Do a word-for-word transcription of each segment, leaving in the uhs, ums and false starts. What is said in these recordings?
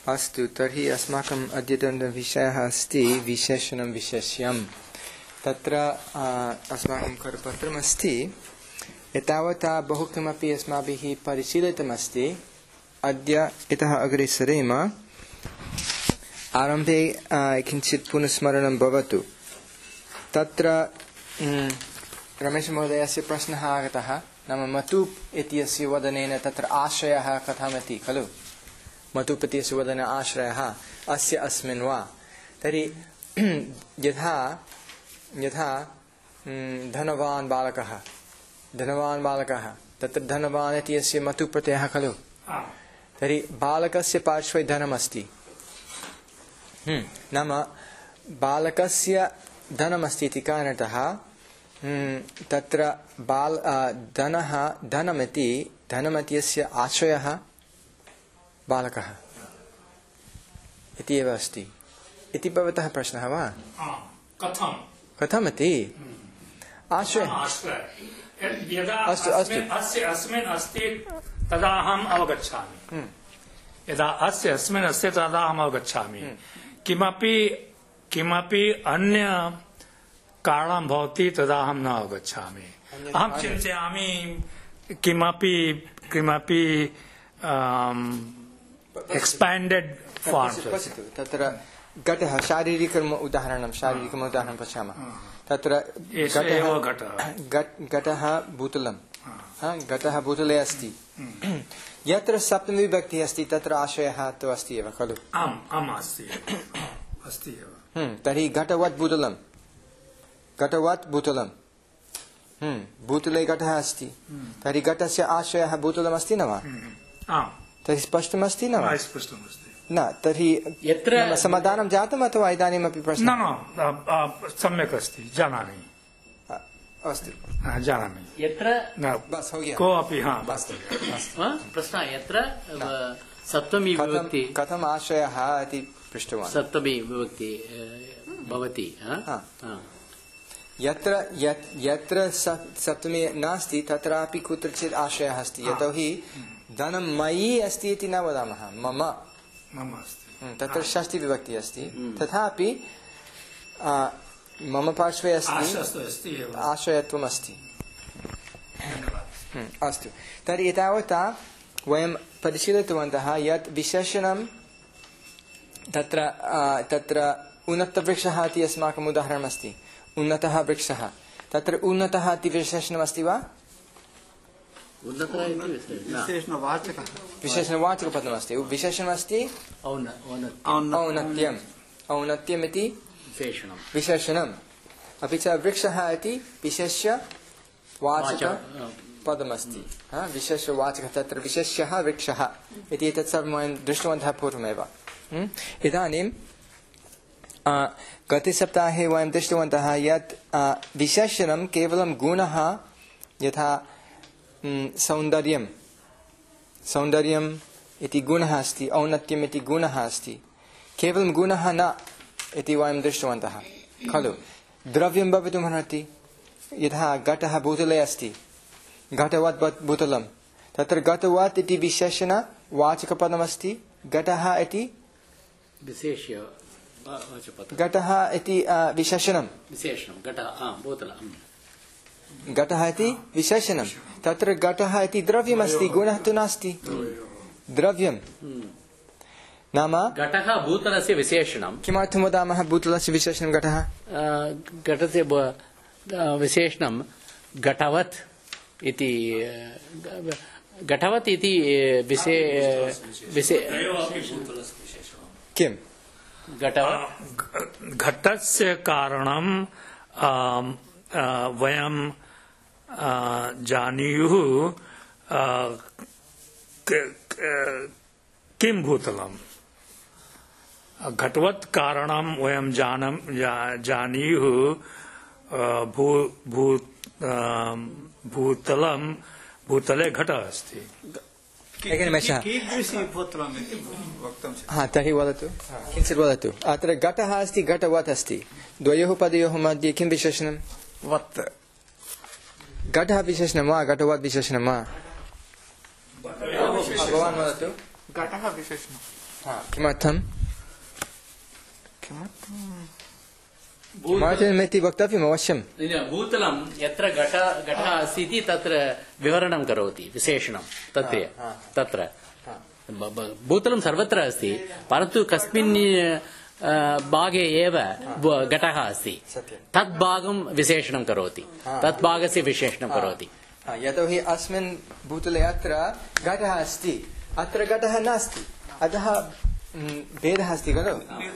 अस्तु तर्हि अस्माकम् अद्यतनविषयः अस्ति विशेषणं विशेष्यं। तत्र अस्माकं करपत्रमस्ति। एतावता बहु किमपि अस्माभिः परिशीलितमस्ति। अद्य इतः अग्रे सरेम। आरम्भे किञ्चित् पुनस्मरणं भवतु। तत्र रमेशमहोदयस्य प्रश्नः आगतः, नाम मतुप् इत्यस्य वदनेन तत्र आश्रयः कथमिति खलु। मतुप् इत्यस्य वदने आश्रयः अस्य अस्मिन् वा। तर्हि यथा यथा धनवान् बालकः धनवान् बालकः तत्र धनवान् इत्यस्य मतुप् प्रत्ययः खलु। तर्हि बालकस्य पार्श्वे धनमस्ति। नाम बालकस्य धनमस्ति इति कारणतः तत्र बाल धनः धनमिति धनमित्यस्य आश्रयः बालकः इति एव अस्ति इति भवतः प्रश्नः वा? कथं कथमिति आश्रयः अस्तु अस्तु अस्य अस्मिन् अस्ति तदा अहम् अवगच्छामि। यदा अस्य अस्मिन् अस्ति तदा अहम् अवगच्छामि। किमपि किमपि अन्य कारणं भवति तदा अहं न अवगच्छामि। अहं चिन्तयामि किमपि किमपि एक्सपेण्डेड् फार्म्। तत्र घटः शारीरिकम् उदाहरणं शारीरिकम् उदाहरणं पश्यामः। तत्र घटः भूतलं घटः भूतले अस्ति। यत्र सप्तमी विभक्तिः अस्ति तत्र आश्रयः तु अस्ति एव खलु। आम् आम् अस्ति अस्ति एव। तर्हि घटवत् भूतलं घटवत् भूतलं भूतले घटः अस्ति। तर्हि घटस्य आश्रयः भूतलमस्ति न वा? तर्हि स्पष्टमस्ति न वा? न तर्हि यत्र समाधानं जातम् अथवा इदानीमपि प्रश्नः? न सम्यक् अस्ति, जानामि। अस्तु जानामि। यत्र कोऽपि प्रश्नः यत्र सप्तमी विभक्ति कथम् आश्रयः इति पृष्टवान्। सप्तमी विभक्ति भवति। यत्र यत्र सप्तमी नास्ति तत्रापि कुत्रचित् आश्रयः अस्ति। यतोहि धनं मयि अस्ति इति न वदामः, मम मम अस्ति। तत्र षष्ठी विभक्तिः अस्ति। तथापि मम पार्श्वे अस्ति, आश्रयत्वम् अस्ति। अस्तु तर्हि एतावता वयं परिशीलितवन्तः यत् विशेषणं तत्र तत्र उन्नतवृक्षः इति अस्माकम् उदाहरणमस्ति। उन्नतः वृक्षः तत्र उन्नतः इति विशेषणमस्ति वा? विशेषणवाचकपदमस्ति। विशेषणमस्ति औन्नत्यम् औन्नत्यमिति विशेषणम्। अपि च वृक्षः इति विशेष्यवाचकपदमस्ति। विशेषवाचकः तत्र विशेष्यः वृक्षः इति एतत् सर्वं वयं दृष्टवन्तः पूर्वमेव। इदानीं गते सप्ताहे वयं दृष्टवन्तः यत् विशेषणं केवलं गुणः यथा सौन्दर्यं सौन्दर्यम् इति गुणः अस्ति, औन्नत्यम् इति गुणः अस्ति। केवलं गुणः न इति वयं दृष्टवन्तः खलु। द्रव्यं भवितुमर्हति। यथा घटः भूतले अस्ति, घटवत् भूतलं तत्र घटवत् इति विशेषणवाचकपदमस्ति। घटः इति घटः इति विशेषणं घटः इति विशेषणं। तत्र घटः इति द्रव्यमस्ति, गुणः तु नास्ति। द्रव्यं नाम घटः भूतलस्य विशेषणं। किमर्थं वदामः भूतलस्य विशेषणं घटः? घटस्य विशेषणं घटवत् इति घटवत् इति किं घटस्य कारणं वयं जानीयुः किं भूतलम्। घटवत् कारणं वयं जानम जानीयुः भू भू भूतलं भूतले घटः अस्ति। हाँ तर्हि वदतु किञ्चित् वदतु। अत्र घटः अस्ति, घटवत् अस्ति। द्वयोः पदयोः मध्ये किं विशेषणं? वत्। घटः विशेषणं वा घटवत् विशेषणं वा? भवान् वदतु। घटः विशेषणं। किमर्थं किमर्थमिति वक्तव्यम् अवश्यं। भूतलं यत्र घट घटः अस्ति इति तत्र विवरणं करोति विशेषणं तत्र तत्र भूतलं सर्वत्र अस्ति परन्तु कस्मिन् भागे एव घटः अस्ति तद् भागं विशेषणं करोति तद् भागस्य विशेषणं करोति। यतोहि अस्मिन् भूतले अत्र घटः अस्ति अत्र घटः नास्ति अतः भेदः अस्ति खलु।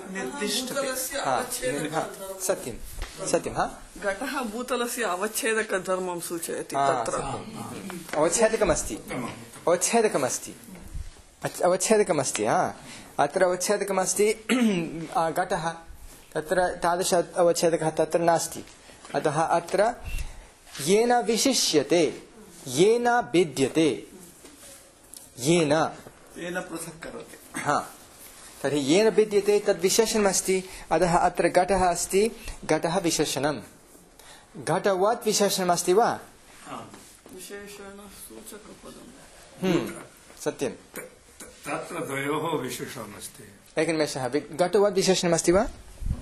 सत्यं सत्यं हा घटः भूतलस्य अवच्छेदकधर्मं सूचयति। अवच्छेदकमस्ति अवच्छेदकमस्ति अवच्छेदकमस्ति हा अत्र अवच्छेदकमस्ति घटः तत्र तादृश अवच्छेदकः तत्र नास्ति अतः अत्र येन विशिष्यते येन भिद्यते येन येन पृथक् करोति हा तर्हि येन भिद्यते तद् विशेषणमस्ति अतः अत्र घटः अस्ति घटः विशेषणं घटवत् विशेषणमस्ति वा सत्यं तत्र द्वयोः विशेषणमस्ति एकनिमेषः घटवत् विशेषणमस्ति वा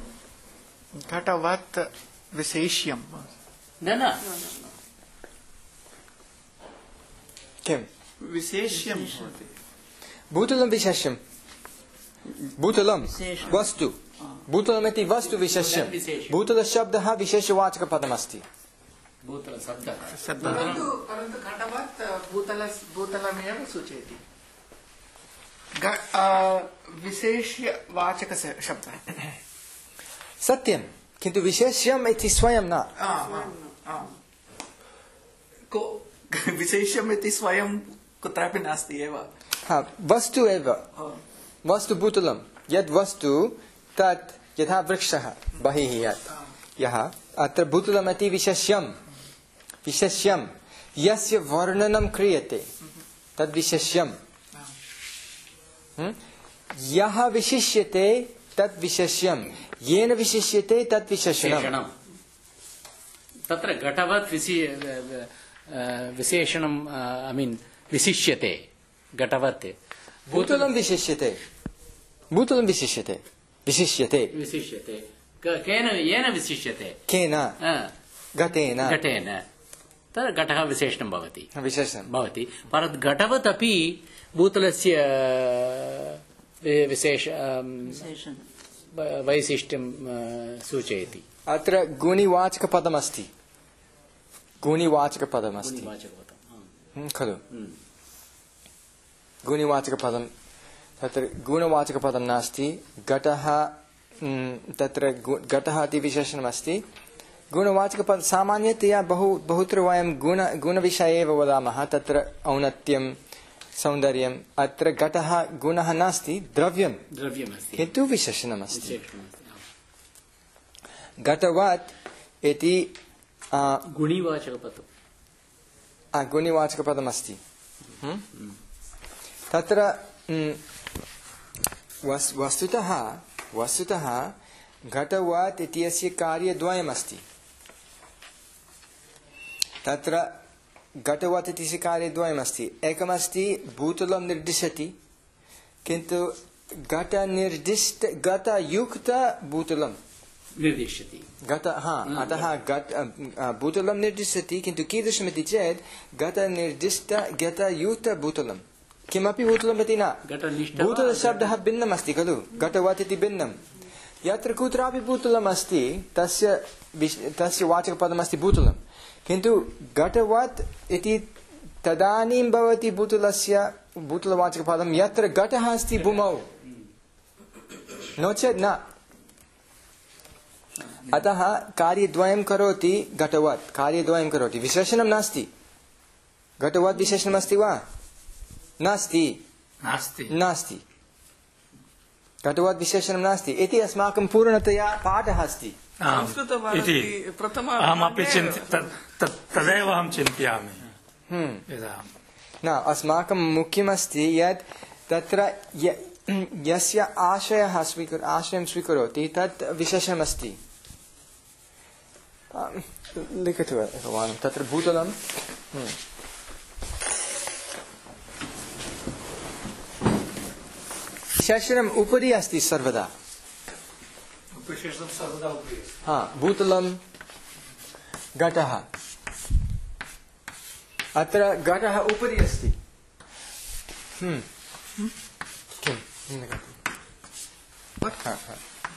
घटवत् विशेष्यं न न किं विशेष्यं भूतलं विशेष्यं भूतलं वस्तु भूतलमिति वस्तु विशेष्यं भूतलशब्दः विशेषवाचकपदमस्ति परन्तु घटवत् भूतलमेव सूचयति विशेष्यवाचकशब्दः सत्यं किन्तु विशेष्यम् इति स्वयं न विशेष्यम् इति स्वयं कुत्रापि नास्ति एव हा वस्तु एव वस्तु भूतलं यद् वस्तु तत् यथा वृक्षः बहिः यत् यः अत्र भूतलमिति विशेष्यं विशेष्यं यस्य वर्णनं क्रियते तद् विशेष्यं यः विशिष्यते तत् विशेष्यं येन विशिष्यते तत् विशेषणं तत्र घटवत् विशेषणं ऐ मीन् विशिष्यते घटवत् भूतलं विशिष्यते भूतलं विशिष्यते विशिष्यते विशिष्यते केन येन विशिष्यते केन घटेन घटेन तद् घटः विशेषणं भवति विशेषणं भवति परन्तु घटवत् अपि भूतलस्य विशेष वैशिष्ट्यं सूचयति अत्र गुणिवाचकपदमस्ति गुणिवाचकपदमस्ति खलु गुणिवाचकपदं तत्र गुणवाचकपदं नास्ति घटः तत्र घटः इति विशेषणमस्ति गुणवाचकपदं सामान्यतया बहु बहुत्र वयं गुण गुणविषये एव वदामः तत्र औन्नत्यं सौन्दर्यम् अत्र घटः गुणः नास्ति द्रव्यं द्रव्यमस्ति किन्तु विशेषणमस्ति घटवत् इति गुणिवाचकपदं गुणिवाचकपदमस्ति तत्र वस्तुतः वस्तुतः घटवत् इत्यस्य कार्यद्वयमस्ति तत्र घटवत् इत्यस्य कार्यद्वयमस्ति एकमस्ति भूतलं निर्दिशति किन्तु घटनिर्दिष्ट घटयुक्त भूतलं निर्दिशति घट हा अतः घट भूतलं निर्दिशति किन्तु कीदृशमिति चेत् घटनिर्दिष्ट घटयुक्त भूतलं किमपि भूतलमिति न भूतलशब्दः भिन्नमस्ति खलु घटवत् इति भिन्नं यत्र कुत्रापि भूतलम् अस्ति तस्य तस्य वाचकपदमस्ति भूतलं किन्तु घटवत् इति तदानीं भवति भूतलस्य भूतलवाचकपदं यत्र घटः अस्ति भूमौ नो चेत् न अतः कार्यद्वयं करोति घटवत् कार्यद्वयं करोति विशेषणं नास्ति घटवत् विशेषणमस्ति वा नास्ति नास्ति नास्ति घटवत् विशेषणं नास्ति इति अस्माकं पूर्णतया पाठः अस्ति इति अहमपि तदेव अहं चिन्तयामि न अस्माकं मुख्यमस्ति यत् तत्र यस्य आशयः स्वीकुर् आशयं स्वीकरोति तत् विशेषणमस्ति लिखतु एकवारं तत्र भूतलं विशेषणम् उपरि अस्ति सर्वदा विशेषणं सर्वदा उपरि अस्ति। हा भूतलं घटः अत्र घटः उपरि अस्ति हम्म किं हा हा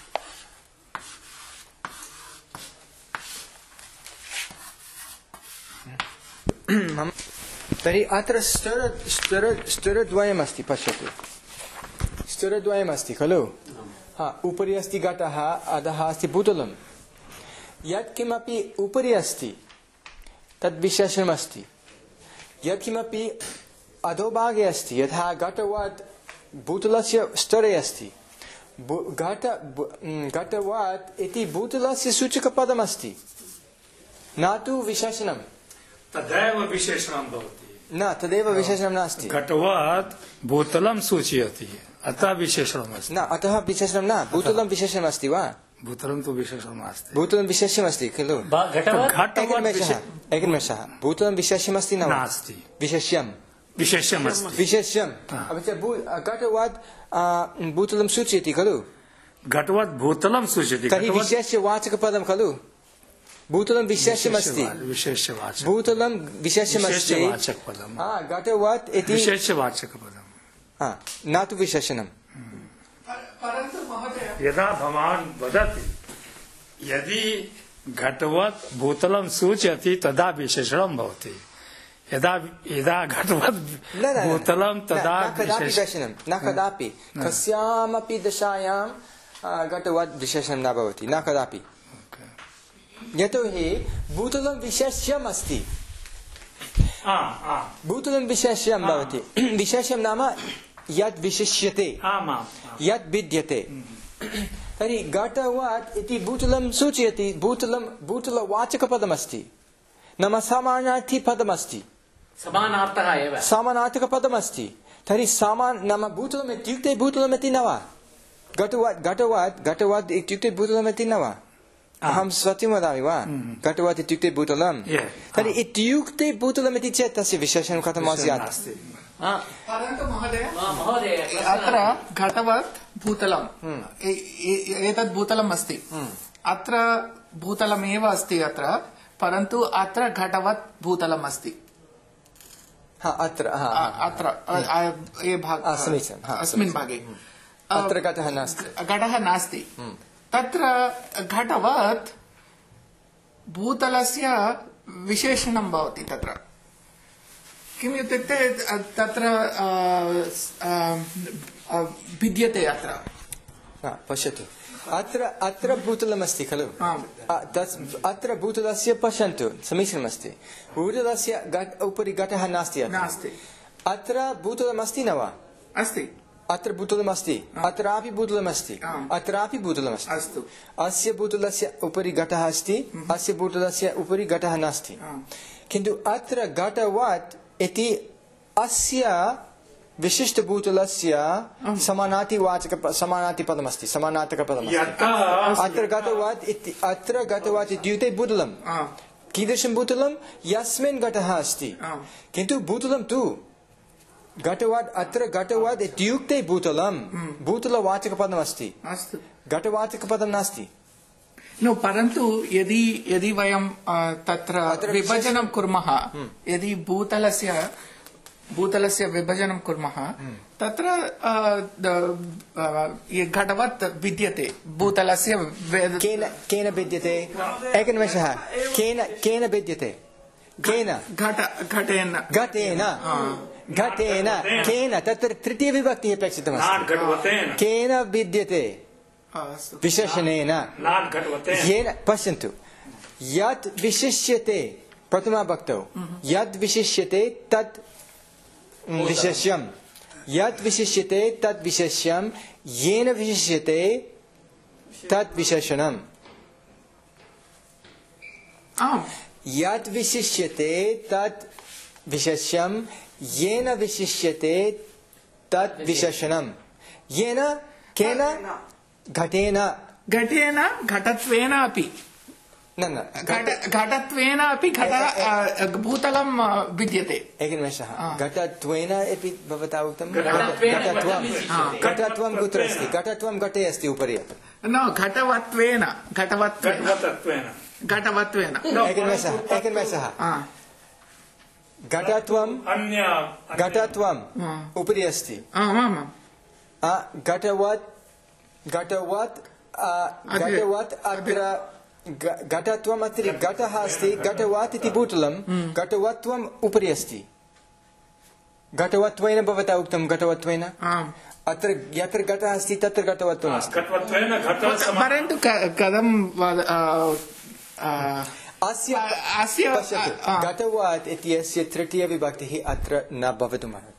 तर्हि अत्र स्तर स्तर स्तरद्वयमस्ति पश्यतु स्तरद्वयमस्ति खलु हा उपरि अस्ति घटः अधः अस्ति भूतलं यत्किमपि उपरि अस्ति तद् विशेषणमस्ति यत्किमपि अधोभागे अस्ति यथा घटवत् भूतलस्य स्तरे अस्ति घट घटवत् इति भूतलस्य सूचकपदमस्ति न तु विशेषणं तदेव विशेषणं भवति न तदेव विशेषणं नास्ति घटवत् भूतलं सूचयति अतः विशेषणमस्ति न अतः विशेषणं न भूतलं विशेषणमस्ति वा भूतलं तु विशेषणं नास्ति भूतलं विशेष्यमस्ति खलु एकनिमेषः एकनिमेषः भूतलं विशेष्यमस्ति न नास्ति विशेष्यं विशेष्यमस्ति विशेष्यं अपि च घटवत् भूतलं सूचयति खलु घटवत् भूतलं सूचयति तर्हि विशेष्यवाचकपदं खलु भूतलं विशेष्यमस्ति विशेष्यवाचक भूतलं विशेष्यमस्ति विशेष्यवाचकपदं हा घटवत् इति विशेष्यवाचकपदं हा न तु विशेषणं परन्तु महोदय यदा भवान् वदति यदि घटवत् भूतलं सूचयति तदा विशेषणं भवति यदा यदा घटवत् भूतलं तदा कदापि विशेषणं न कदापि कस्यामपि दशायां घटवत् विशेषणं न भवति न कदापि यतोहि भूतलं विशेष्यम् अस्ति भूतलं विशेष्यं भवति विशेष्यं नाम यद् विशिष्यते यद् भिद्यते तर्हि घटवत् इति भूतलं सूचयति भूतलं भूतलवाचकपदमस्ति नाम समानार्थी पदमस्ति समानार्थः एव समानार्थकपदमस्ति तर्हि समान नाम भूतलम् इत्युक्ते भूतलमिति न वा घटवत् घटवत् घटवत् इत्युक्ते भूतलमिति न वा अहं सत्यं वदामि वा घटवत् इत्युक्ते भूतलं तर्हि इत्युक्ते भूतलमिति चेत् तस्य विशेषणं कथं स्यात् परन्तु महोदय महोदय अत्र घटवत् भूतलम् एतत् भूतलम् अस्ति अत्र भूतलमेव अस्ति अत्र परन्तु अत्र घटवत् भूतलम् अस्ति अत्र अत्र ये भाग समीचीनम् अस्मिन् भागे अत्र घटः नास्ति घटः नास्ति तत्र घटवत् भूतलस्य विशेषणं भवति तत्र किम् इत्युक्ते तत्र भिद्यते अत्र पश्यतु अत्र अत्र भूतलमस्ति खलु अत्र भूतलस्य पश्यन्तु समीचीनमस्ति भूतलस्य उपरि घटः नास्ति नास्ति अत्र भूतलमस्ति न वा अस्ति अत्र भूतलमस्ति अत्रापि भूतलमस्ति अत्रापि भूतलमस्ति अस्तु अस्य भूतलस्य उपरि घटः अस्ति अस्य भूतलस्य उपरि घटः नास्ति किन्तु अत्र घटवत् इति अस्य विशिष्टभूतलस्य समानार्थीवाचक समानार्थीपदमस्ति समानार्थकपदमस्ति अत्र घटवत् इति अत्र घटवत् इत्युक्ते भूतलं कीदृशं भूतलं यस्मिन् घटः अस्ति किन्तु भूतलं तु घटवत् अत्र घटवत् इत्युक्ते भूतलं भूतलवाचकपदमस्ति घटवाचकपदं नास्ति नो परन्तु यदि यदि वयं तत्र विभजनं कुर्मः यदि भूतलस्य भूतलस्य विभजनं कुर्मः तत्र घटवत् विद्यते भूतलस्य केन केन विद्यते एकनिमेषः केन केन विद्यते केन घटेन घटेन घटेन केन तत्र तृतीयविभक्तिः अपेक्षितमस्ति केन विद्यते विशेषणेन येन पश्यन्तु यत् विशिष्यते प्रथमाभक्तौ यद् विशिष्यते तत् विशेष्यं यत् विशिष्यते तत् विशेष्यं येन विशिष्यते तत् विशेषणम् यत् विशिष्यते तत् विशेष्यं येन विशिष्यते तत् विशेषणं येन केन घटेन घटेन घटत्वेन अपि न न घट घटत्वेन अपि घट अ, भूतलं अ, विद्यते एकनिमेषः घटत्वेन अपि भवता उक्तं घटत्वेन घटत्वं घटत्वेन घटत्वं कुत्र अस्ति घटत्वं घटे अस्ति उपरि न घटवत्वेन घटवत्वेन घटवत्वेन घटवत्वेन एकनिमेषः एकनिमेषः आ, घटत्वं अन्य घटत्वम् उपरि अस्ति आम् आम् आ, घटवत् घटवत् आ, घटवत् अत्र घ- घटत्वम् अत्र घटः अस्ति घटवत् इति भूतलं घटवत्वम् उपरि अस्ति घटवत्वेन भवता उक्तं घटवत्वेन आम् अत्र यत्र घटः अस्ति तत्र घटवत्वम् अस्ति घटवत्वेन घट परन्तु क- कथं वद- अ, अ, अस्य अस्य पश्यतु अ, अ, घटवत् इत्यस्य तृतीयविभक्तिः अत्र न भवितुमर्हति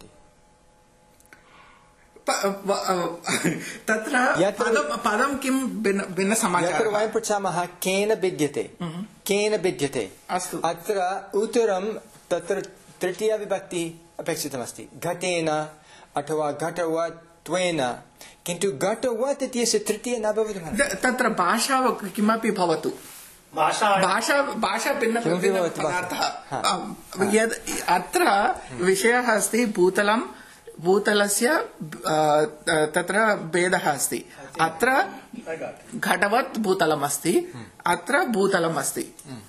प- व- अ, तत्र यत्र- पदं पदं किं भिन्न यत्र भिन्नसमाचारः वयं पृच्छामः केन भिद्यते केन भिद्यते अस्तु अत्र उत्तरं तत्र तृतीयविभक्तिः अपेक्षितमस्ति घटेन अथवा घटवत्वेन किन्तु घटवत् इत्यस्य तृतीय न भवितुमर्हति द- तत्र भाषा किमपि भवतु भाषा भाषा भाषा भिन्न किमपि भिन्न भवतु भाषा। पदार्थः हा। आम्, यद् अत्र विषयः अस्ति भूतलं भूतलस्य अ, तत्र भेदः अस्ति अत्र घटवत् भूतलम् अस्ति अत्र भूतलम् अस्ति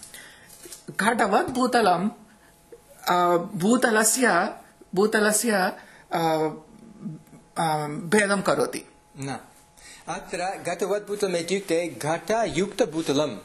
घटवत् भूतलं अ, भूतलस्य भूतलस्य अ, अ, भेदं करोति न अत्र घटवद्भूतम् इत्युक्ते घटयुक्तभूतलम्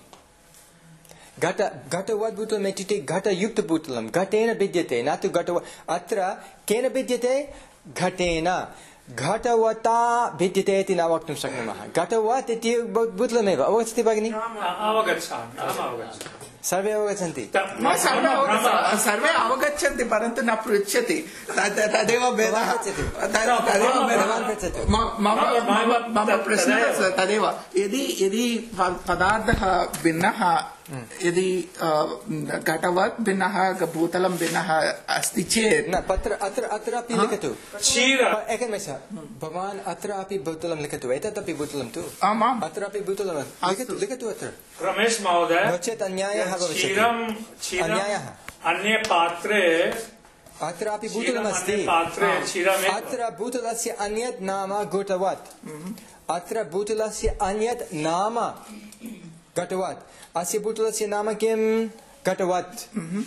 घट घटवद्भूतम् इत्युक्ते घटयुक्तभूतलं घटेन भिद्यते न तु घटव अत्र केन भिद्यते घटेन घटवता भिद्यते इति न वक्तुं शक्नुमः घटवत् इति भूतलमेव अवगच्छति भगिनि अवगच्छामि अहम् अवगच्छामि सर्वे अवगच्छन्ति न सर्वे अवगच्छन्ति सर्वे अवगच्छन्ति परन्तु न पृच्छति तद्- तदेव भेदः पृच्छतु। तदेव भेदः भवान् पृच्छतु। म- मम मम- मम प्रश्नः तदेव यदि यदि प- पदार्थः भिन्नः यदि अ, घटवत् भिन्नः भूतलं भिन्नः अस्ति चेत् न पत्र अत्र अत्रापि लिखतु क्षीर एकनिमेषः भवान् अत्रापि भूतलं लिखतु एतदपि भूतलं तु आम् आम् अत्रापि भूतलं लिखतु लिखतु अत्र रमेश महोदय नो चेत् अन्यायः भविष्यति क्षीरं क्षीरम् अन्यायः अन्ये पात्रे अत्रापि क्षीरम् भूतलमस्ति अन्ये पात्रे क्षीरमेव अत्र भूतलस्य अन्यत् नाम घटवत् अत्र भूतलस्य अन्यत् नाम घटवत् अस्य भूतलस्य नाम किं घटवत्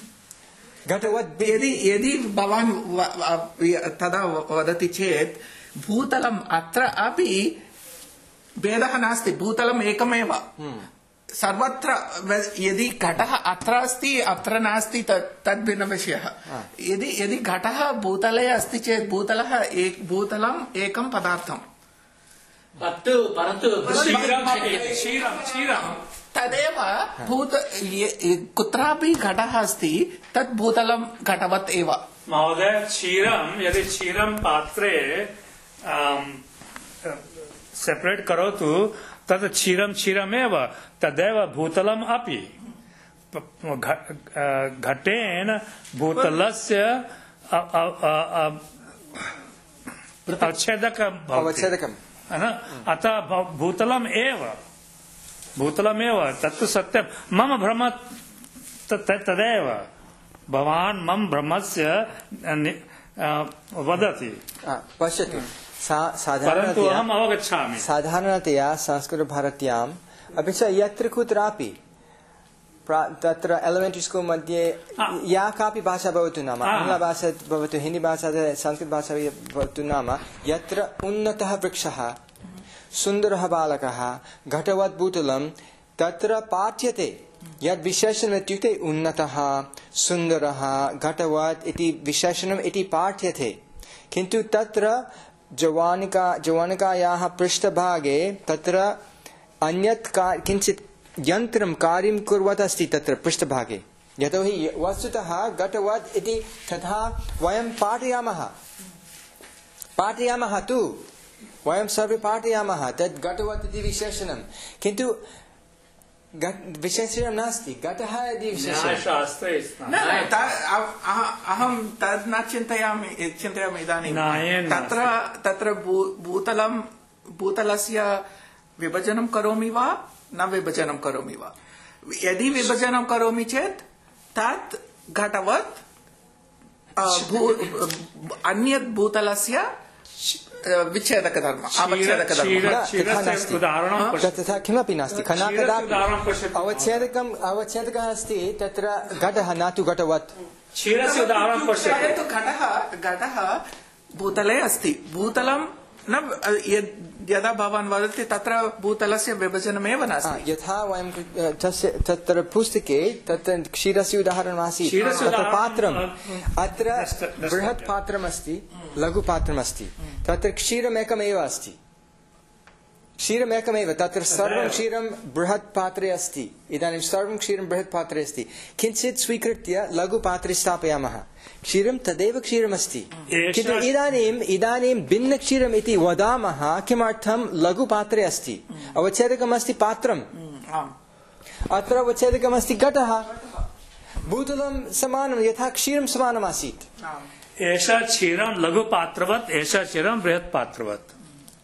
घटवत् यदि यदि भवान् व- व- तदा वदति चेत् भूतलम् अत्र अपि भेदः नास्ति भूतलम् एकमेव सर्वत्र व- यदि घटः अत्र अस्ति अत्र नास्ति तत् तद् भिन्नविषयः यदि यदि घटः भूतले अस्ति चेत् भूतलः एक भूतलम् एकं पदार्थम् तत्तु परन्तु क्षीरम् क्षीरं क्षीरं तदेव भूत ये- ये- कुत्रापि घटः अस्ति तत् भूतलं घटवत् एव महोदय क्षीरं यदि क्षीरं पात्रे सेपरेट् करोतु तत् क्षीरं क्षीरमेव तदेव भूतलम् अपि घ- घटेन भूतलस्य अ- अ- अ- अ- अवच्छेदकं भवति अवच्छेदकं न? अतः भ- भूतलम् एव भूतलमेव तत्तु सत्यं मम भ्रम त- त- तदेव भवान् मम भ्रमस्य नि- अ, वदति आ, पश्यतु सा- परन्तु साधारणतया अहम् अवगच्छामि साधारणतया संस्कृतभारत्याम् अपि च यत्र कुत्रापि प्रा- तत्र एलिमेण्टरि स्कूल् मध्ये या कापि भाषा भवतु नाम आ। आङ्ग्लभाषा भवतु हिन्दीभाषा संस्कृतभाषा भवतु नाम यत्र उन्नतः वृक्षः सुन्दरः बालकः घटवद्भूतलं तत्र पाठ्यते यद् विशेषणम् इत्युक्ते उन्नतः सुन्दरः घटवत् इति विशेषणम् इति पाठ्यते किन्तु तत्र जवानिका जवानिकायाः पृष्ठभागे तत्र अन्यत् का- किञ्चित् यन्त्रं कार्यं कुर्वत् अस्ति तत्र पृष्ठभागे यतोहि वस्तुतः घटवत् इति तथा वयं पाठयामः पाठयामः तु वयं सर्वे पाठयामः तद् घटवत् इति विशेषणं किन्तु घट- विशेषणं नास्ति घटः इति विशेषणं न्यायशास्त्रे न, न, त- अ- अह- अहं तद् न चिन्तयामि चिन्तयामि इदानीं न्यायेन तत्र तत्र भू- भूतलं भूतलस्य विभजनं करोमि वा न विभजनं करोमि वा यदि विभजनं करोमि चेत् तत् घटवत् अन्यत् भूतलस्य विच्छेदकधर्म उदाहरणं तथा किमपि नास्ति कदा कदापि अवच्छेदकम् अवच्छेदकः अस्ति तत्र घटः न तु घटवत् क्षीरस्य उदाहरणं पश्यतु घटः घटः भूतले अस्ति भूतलं न यदा भवान् वदति तत्र भूतलस्य विभजनमेव नास्ति यथा वयं तस्य तत्र पुस्तके तत्र क्षीरस्य उदाहरणमासीत् तत्र पात्रम् अत्र बृहत् पात्रमस्ति लघुपात्रमस्ति तत्र क्षीरमेकमेव अस्ति क्षीरमेकमेव तत्र सर्वं क्षीरं बृहत् पात्रे अस्ति इदानीं सर्वं क्षीरं बृहत् पात्रे अस्ति किञ्चित् स्वीकृत्य लघुपात्रे स्थापयामः क्षीरं तदेव क्षीरमस्ति किन्तु इदानीम् इदानीं भिन्नक्षीरम् इति वदामः किमर्थं लघुपात्रे अस्ति अवच्छेदकमस्ति पात्रम् अत्र अवच्छेदकमस्ति घटः भूतलं समानं यथा क्षीरं समानमासीत् एषा क्षीरं लघुपात्रवत् एषा क्षीरं बृहत् पात्रवत्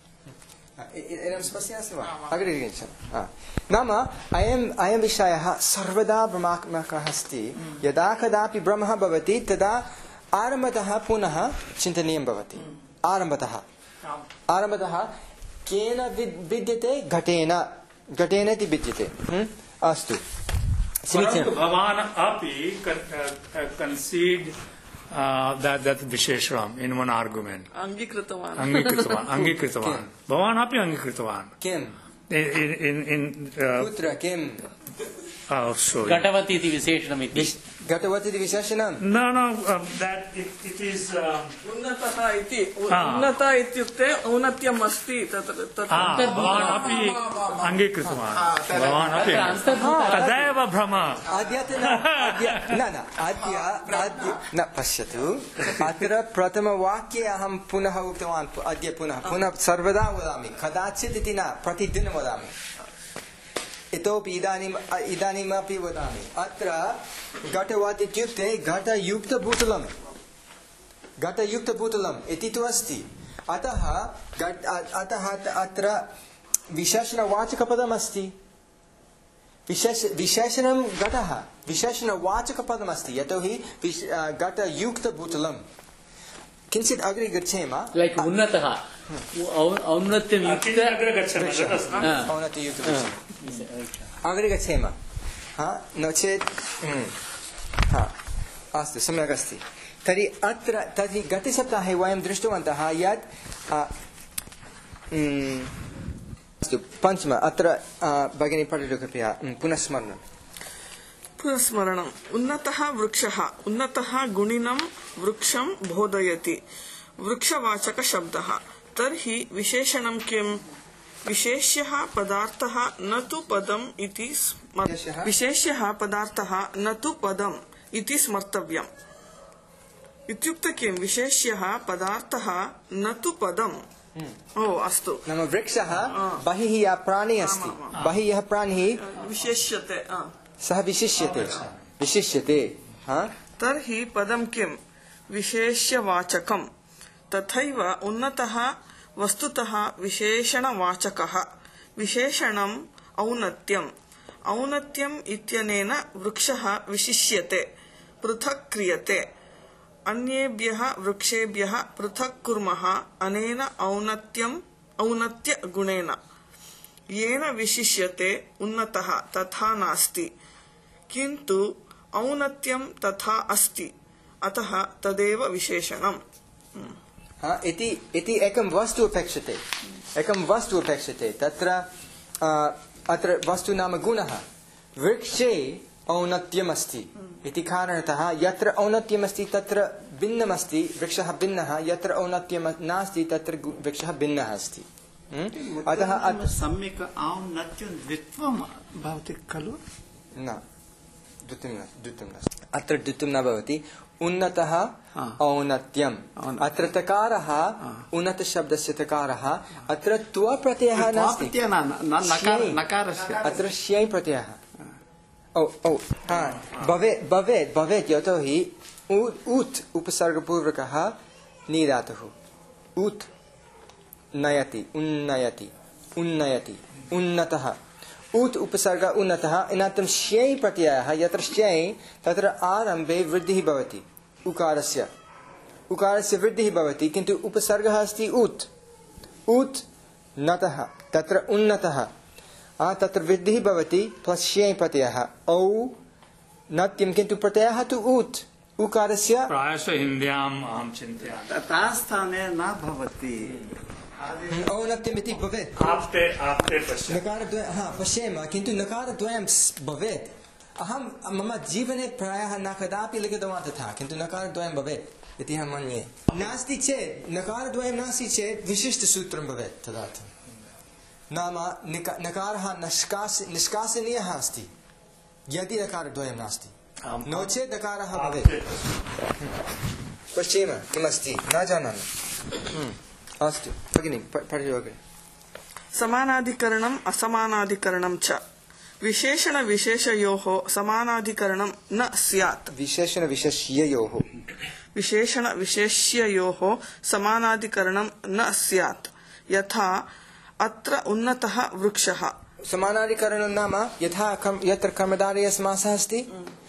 अग्रे गच्छामः नाम अयम् अयं विषयः सर्वदा भ्रमात्मकः अस्ति यदा कदापि भ्रमः भवति तदा आरम्भतः पुनः चिन्तनीयं भवति आरम्भतः आरम्भतः केन विद्यते घटेन घटेन इति विद्यते अस्तु समीचीनं भवान् अपि कन्सीड् that that visheshram in one argument angikritavaन् angikritavaन् angikritavaन् भवान् अपि angikritavaन् किम् in in in कुत्र किम् oh sorry घटवत् इति विशेषणमिति घटवत् इति विशेषणं no no um, that it, it is उन्नतः इति उन्नतः इत्युक्ते औन्नत्यम् अस्ति तत्र तत्र भवान् अपि अङ्गीकृतवान् भवान् अपि तदेव भ्रम अद्यतन न न अद्य अद्य न पश्यतु अत्र प्रथमवाक्ये अहं पुनः उक्तवान् अद्य पुनः पुनः सर्वदा वदामि कदाचित् इति न प्रतिदिनं वदामि इतोपि इदानीम् इदानीमपि वदामि अत्र घटवत् इत्युक्ते घटयुक्तभूतलं घटयुक्तभूतलम् इति तु अस्ति अतः अतः अत्र विशेषणवाचकपदमस्ति विशेष विशेषणं घटः विशेषणवाचकपदमस्ति यतोहि घटयुक्तभूतलं किञ्चित् अग्रे गच्छेम लैक् उन्नतः औन्नत्ययुक्त अग्रे गच्छेम नो चेत् अस्तु सम्यक् अस्ति तर्हि अत्र तर्हि गतसप्ताहे वयं दृष्टवन्तः यत् अस्तु पञ्चम अत्र भगिनी पठतु कृपया पुनः स्मरणं पुनस्मरणम् उन्नतः वृक्षः उन्नतः गुणिनं वृक्षं बोधयति वृक्षवाचकशब्दः तर्हि विशेषणं किम् विशेष्यः पदार्थः न तु पदम् इति विशेष्यः पदार्थः न तु पदम् इति स्मर्तव्यम् इत्युक्ते किं विशेष्यः पदार्थः न तु पदम् ओ अस्तु नाम वृक्षः बहिः यः प्राणी अस्ति बहिः यः प्राणिः विशेष्यते सः विशिष्यते विशिष्यते तर्हि पदं किं विशेष्यवाचकम् तथैव उन्नतः वस्तुतः विशेषणवाचकः विशेषणम् औन्नत्यम् औन्नत्यम् इत्यनेन वृक्षः विशिष्यते पृथक् क्रियते अन्येभ्यः वृक्षेभ्यः पृथक् कुर्मः अनेन औन्नत्यम् औन्नत्य गुणेन येन विशिष्यते उन्नतः तथा नास्ति किन्तु औन्नत्यं तथा अस्ति अतः तदेव विशेषणम् इति इति एकं वस्तु अपेक्षते एकं वस्तु अपेक्षते तत्र अत्र वस्तु नाम गुणः वृक्षे औन्नत्यमस्ति इति कारणतः यत्र औन्नत्यमस्ति तत्र भिन्नमस्ति वृक्षः भिन्नः यत्र औन्नत्यं नास्ति तत्र वृक्षः भिन्नः अस्ति अतः सम्यक् औन्नत्यं द्वित्वं भवति खलु न द्वित्वं न द्वित्वं नास्ति अत्र द्वित्वं न भवति उन्नतः औन्नत्यम् अत्र तकारः उन्नतशब्दस्य तकारः अत्र त्व प्रत्ययः नास्ति अत्र श्यै प्रत्ययः ओ ओ भवेत् भवेत् भवेत् यतोहि उत् उपसर्गपूर्वकः निधातुः उत् नयति उन्नयति उन्नयति उन्नतः उत् उपसर्ग उन्नतः इनात्तं श्यै प्रत्ययः यत्र श्यै तत्र आरम्भे वृद्धिः भवति उकारस्य उकारस्य वृद्धिः भवति किन्तु उपसर्गः अस्ति उत् उत् नतः तत्र उन्नतः तत्र वृद्धिः भवति प्लस् श्यै प्रत्ययः औ नत्यं किन्तु प्रत्ययः तु उत् उकारस्य प्रायशः हिन्द्याम् अहं चिन्तयामि तास्थाने न भवति औन्नत्यमिति भवेत् आप्ते आप्ते पश्य नकारद्वयं हा पश्येम किन्तु नकारद्वयं भवेत् अहं मम जीवने प्रायः न कदापि लिखितवान् तथा किन्तु नकारद्वयं भवेत् इति अहं मन्ये नास्ति चेत् नकारद्वयं नास्ति चेत् विशिष्टसूत्रं भवेत् तदर्थं नाम नकारः निष्कास निष्कासनीयः अस्ति यदि नकारद्वयं नास्ति नो चेत् नकारः भवेत् पश्येम किमस्ति न जानामि अस्तु भगिनी पठतु समानाधिकरणम् असमानाधिकरणं च विशेषण विशेषयोः समानाधिकरणं न स्यात् विशेषण विशेष्ययोः विशेषण विशेष्ययोः समानाधिकरणं न स्यात् यथा अत्र उन्नतः वृक्षः समानाधिकरणं नाम यथा यत्र कर्मधारय समासः अस्ति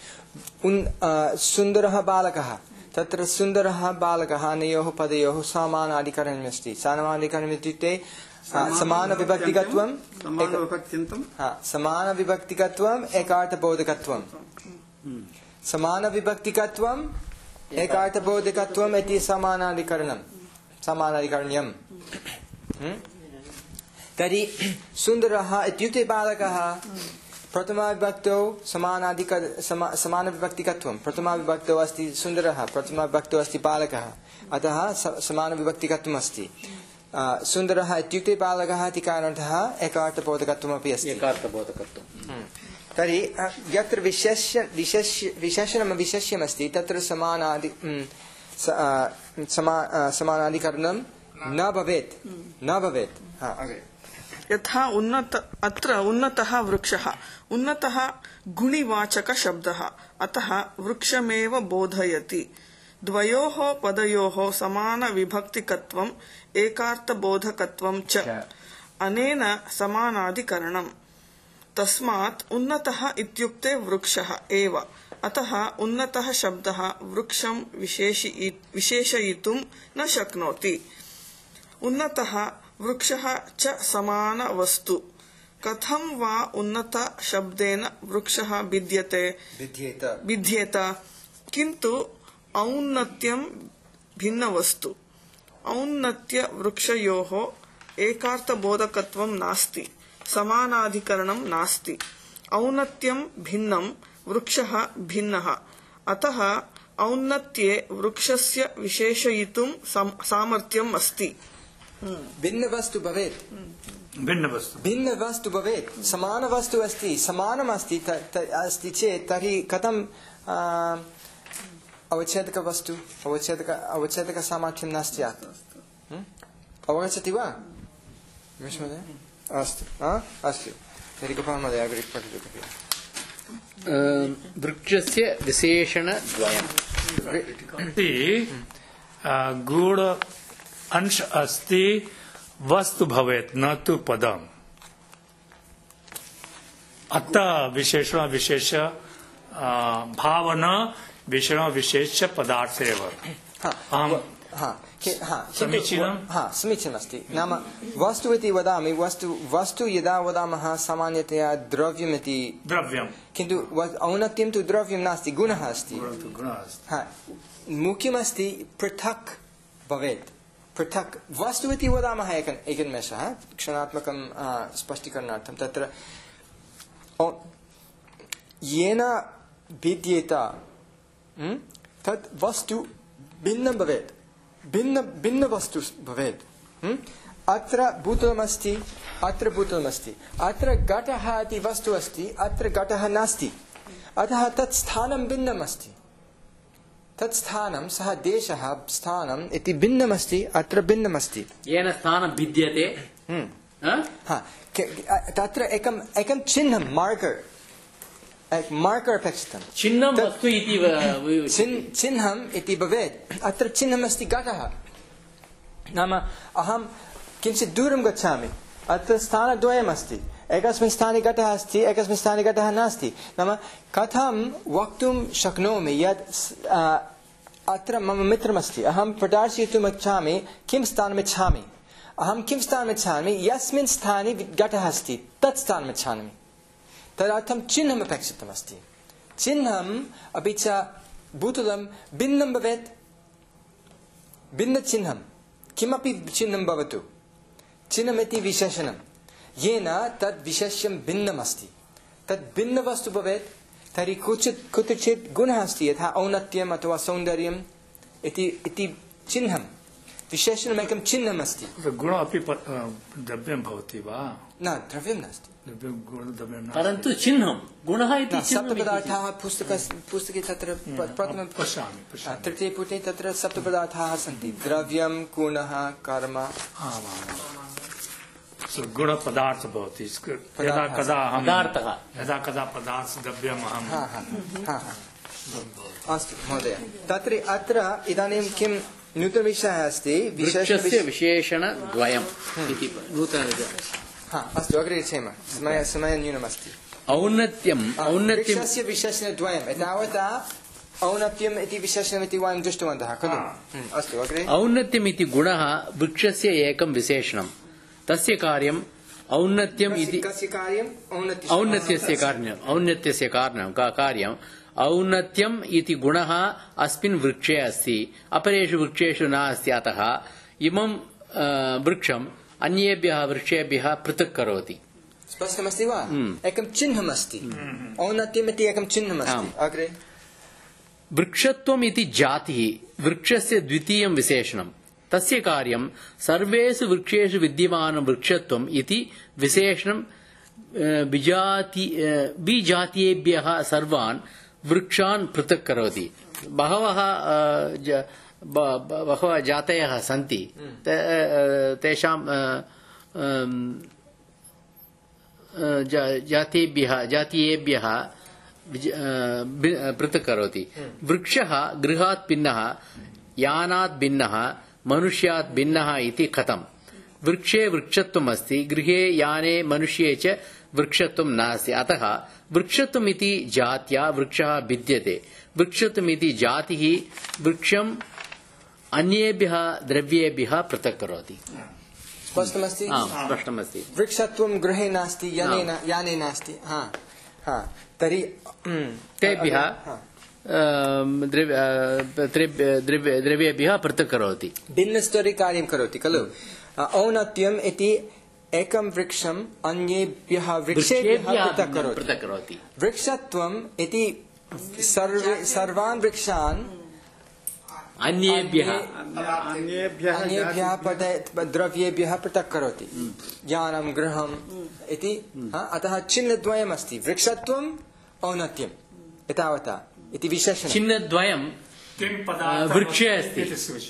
सुन्दरः बालकः तत्र सुन्दरः बालकः अनयोः पदयोः समानाधिकरणम् अस्ति समानाधिकरणम् इत्युक्ते समानविभक्तिकत्वं समानविभक्तिकत्वम् एकार्थबोधकत्वं समानविभक्तिकत्वम् एकार्थबोधकत्वम् इति समानाधिकरणं समानाधिकरण्यं तर्हि सुन्दरः इत्युक्ते बालकः प्रथमाविभक्तौ समानाधिकर समानविभक्तिकत्वं प्रथमाविभक्तौ अस्ति सुन्दरः प्रथमाविभक्तौ अस्ति बालकः अतः समानविभक्तिकत्वम् अस्ति सुन्दरः इत्युक्ते बालकः इति कारणतः एकार्थबोधकत्वमपि अस्ति एकार्थबोधकत्वं तर्हि यत्र विशेष्य विशेष्य विशेषणं विशेष्यमस्ति तत्र समानादि समानाधिकरणं न भवेत् न भवेत् यथा उन्नत अत्र उन्नतः वृक्षः उन्नतः गुणिवाचक शब्दः अतः वृक्षमेव बोधयति द्वयोः पदयोः समान विभक्तिकत्वम् एकार्थबोधकत्वं च अनेन समानाधिकरणम् तस्मात् उन्नतः इत्युक्ते वृक्षः एव अतः उन्नतः शब्दः वृक्षं विशेषयितुं न शक्नोति उन्नतः वृक्षः च समान वस्तु कथं वा उन्नत शब्देन वृक्षः भिद्यते भिद्येत किन्तु औन्नत्यं भिन्न वस्तु औन्नत्य वृक्षयोः एकार्थबोधकत्वं नास्ति समानाधिकरणं नास्ति औन्नत्यं भिन्नं वृक्षः भिन्नः अतः औन्नत्ये वृक्षस्य विशेषयितुं सामर्थ्यम् अस्ति भिन्न वस्तु भवेत् भिन्न वस्तु भिन्न वस्तु भवेत् समान वस्तु अस्ति समानम् अस्ति अस्ति चेत् तर्हि कथं अवच्छेदक वस्तु अवच्छेदक अवच्छेदक सामर्थ्यं न स्यात् अवगच्छति वा विष्णुमहोदय अस्तु अस्तु तर्हि गोपालमहोदय अग्रे पठतु कृपया वृक्षस्य विशेषणद्वयम् गूढ अंश अस्ति वस्तु भवेत् न तु पदम् अतः विशेषण विशेष भावना विशेषण विशेष पदार्थ एव समीचीनं समीचीनमस्ति नाम वस्तु इति वदामि वस्तु वस्तु यदा वदामः सामान्यतया द्रव्यमिति द्रव्यं किन्तु औन्नत्यं तु द्रव्यं नास्ति गुणः अस्ति मुख्यमस्ति पृथक् भवेत् पृथक् वस्तु इति वदामः एक एकनिमेषः क्षणात्मकं स्पष्टीकरणार्थं तत्र येन भिद्येत तत् वस्तु भिन्नं भवेत् भिन्न भिन्न वस्तु भवेत् अत्र भूतलमस्ति अत्र भूतलमस्ति अत्र घटः इति वस्तु अस्ति अत्र घटः नास्ति अतः तत् स्थानं भिन्नम् अस्ति तत् स्थानं सः देशः स्थानम् इति भिन्नमस्ति अत्र भिन्नमस्ति येन स्थानं भिद्यते तत्र एकम् एकं चिह्नं मार्कर् मार्कर् अपेक्षितं चिह्नं वस्तु इति चिह्नम् इति भवेत् अत्र चिह्नमस्ति घटः नाम अहं किञ्चित् दूरं गच्छामि अत्र स्थानद्वयमस्ति एकस्मिन् स्थाने घटः अस्ति, एकस्मिन् स्थाने घटः नास्ति। नाम कथं वक्तुं शक्नोमि यत् अत्र मम मित्रमस्ति, अहं प्रदर्शयितुम् इच्छामि किं स्थानम् इच्छामि, अहं किं स्थानम् इच्छामि, यस्मिन् स्थाने घटः अस्ति तत् स्थानम् इच्छामि। तदर्थं चिह्नम् अपेक्षितमस्ति। चिह्नम् अपि च भूतलं भिन्नं भवेत्, भिन्नचिह्नं, किमपि चिह्नं भवतु, चिह्नमिति विशेषणं, येन तद् विशेष्यं भिन्नमस्ति। तद् भिन्नवस्तु भवेत् तर्हि कुचित् कुत्रचित् गुणः अस्ति, यथा औन्नत्यम् अथवा सौन्दर्यम् इति इति चिह्नं, विशेषणमेकं चिह्नम् अस्ति। गुण अपि द्रव्यं भवति वा? न, द्रव्यं नास्ति, परन्तु चिह्नं गुणः इति सप्तपदार्थाः पुस्तक पुस्तके तत्र प्रथमं पश्यामि पश्यामि तृतीये पुटे तत्र सप्तपदार्थाः सन्ति, द्रव्यं, गुणः, कर्म। गुणपदार्थ भवति यदा कदा अहं पदार्थः यदा कदा पदार्थ द्रव्यम् अहं। अस्तु महोदय, तत्र अत्र इदानीं किं नूतनविषयः अस्ति, वृक्षस्य विशेषणद्वयम् इति नूतनविषयः। हा, अस्तु अग्रे गच्छेम, समय समय न्यूनमस्ति। औन्नत्यम् औन्नत्यं वृक्षस्य विशेषणद्वयम्, एतावता औन्नत्यम् इति विशेषणमिति वयं दृष्टवन्तः खलु। अस्तु अग्रे। औन्नत्यम् इति गुणः वृक्षस्य एकं विशेषणं, तस्य कार्यम् औन्नत्यम् इति कस्य कार्यम्? औन्नत्यस्य कार्यम् औन्नत्यस्य कारणं कार्यम् औन्नत्यम् इति गुणः अस्मिन् वृक्षे अस्ति, अपरेषु वृक्षेषु नास्ति। अतः इमं वृक्षम् अन्येभ्यः वृक्षेभ्यः पृथक् करोति। स्पष्टमस्ति वा? एकं चिह्नम् अस्ति, औन्नत्यम् इति एकं चिह्नम् अस्ति। अग्रे। वृक्षत्वम् इति जातिः वृक्षस्य द्वितीयं विशेषणं, तस्य कार्यं सर्वेषु वृक्षेषु विद्यमानं वृक्षत्वम् इति विशेषणं विजाति विजातीयेभ्यः सर्वान् वृक्षान् पृथक् करोति। बहवः बहवः जातयः सन्ति, तेषां जातिभ्यः जातीयेभ्यः पृथक् करोति। वृक्षः गृहात् भिन्नः, यानात् भिन्नः, मनुष्यात् भिन्नः इति कथम्? वृक्षे वृक्षत्वम् अस्ति, गृहे याने मनुष्ये च वृक्षत्वं नास्ति। अतः वृक्षत्वम् इति जात्या वृक्षः भिद्यते। वृक्षत्वम् इति जातिः वृक्षम् अन्येभ्यः द्रव्येभ्यः पृथक् करोति। स्पष्टमस्ति? स्पष्टमस्ति। वृक्षत्वं गृहे नास्ति, याने याने नास्ति। हा हा, तर्हि तेभ्यः द्रव्येभ्यः पृथक् करोति, भिन्नस्तरे कार्यं करोति खलु। औन्नत्यम् इति एकं वृक्षम् अन्येभ्यः वृक्षेभ्यः पृथक् करोति। वृक्षत्वम् इति सर्वान् वृक्षान् अन्येभ्यः अन्येभ्यः द्रव्येभ्यः पृथक् करोति, यानं गृहम् इति। अतः चिह्नद्वयम् अस्ति, वृक्षत्वम् औन्नत्यम्, एतावता इति विशेषणं। चिह्नद्वयं वृक्षे अस्ति,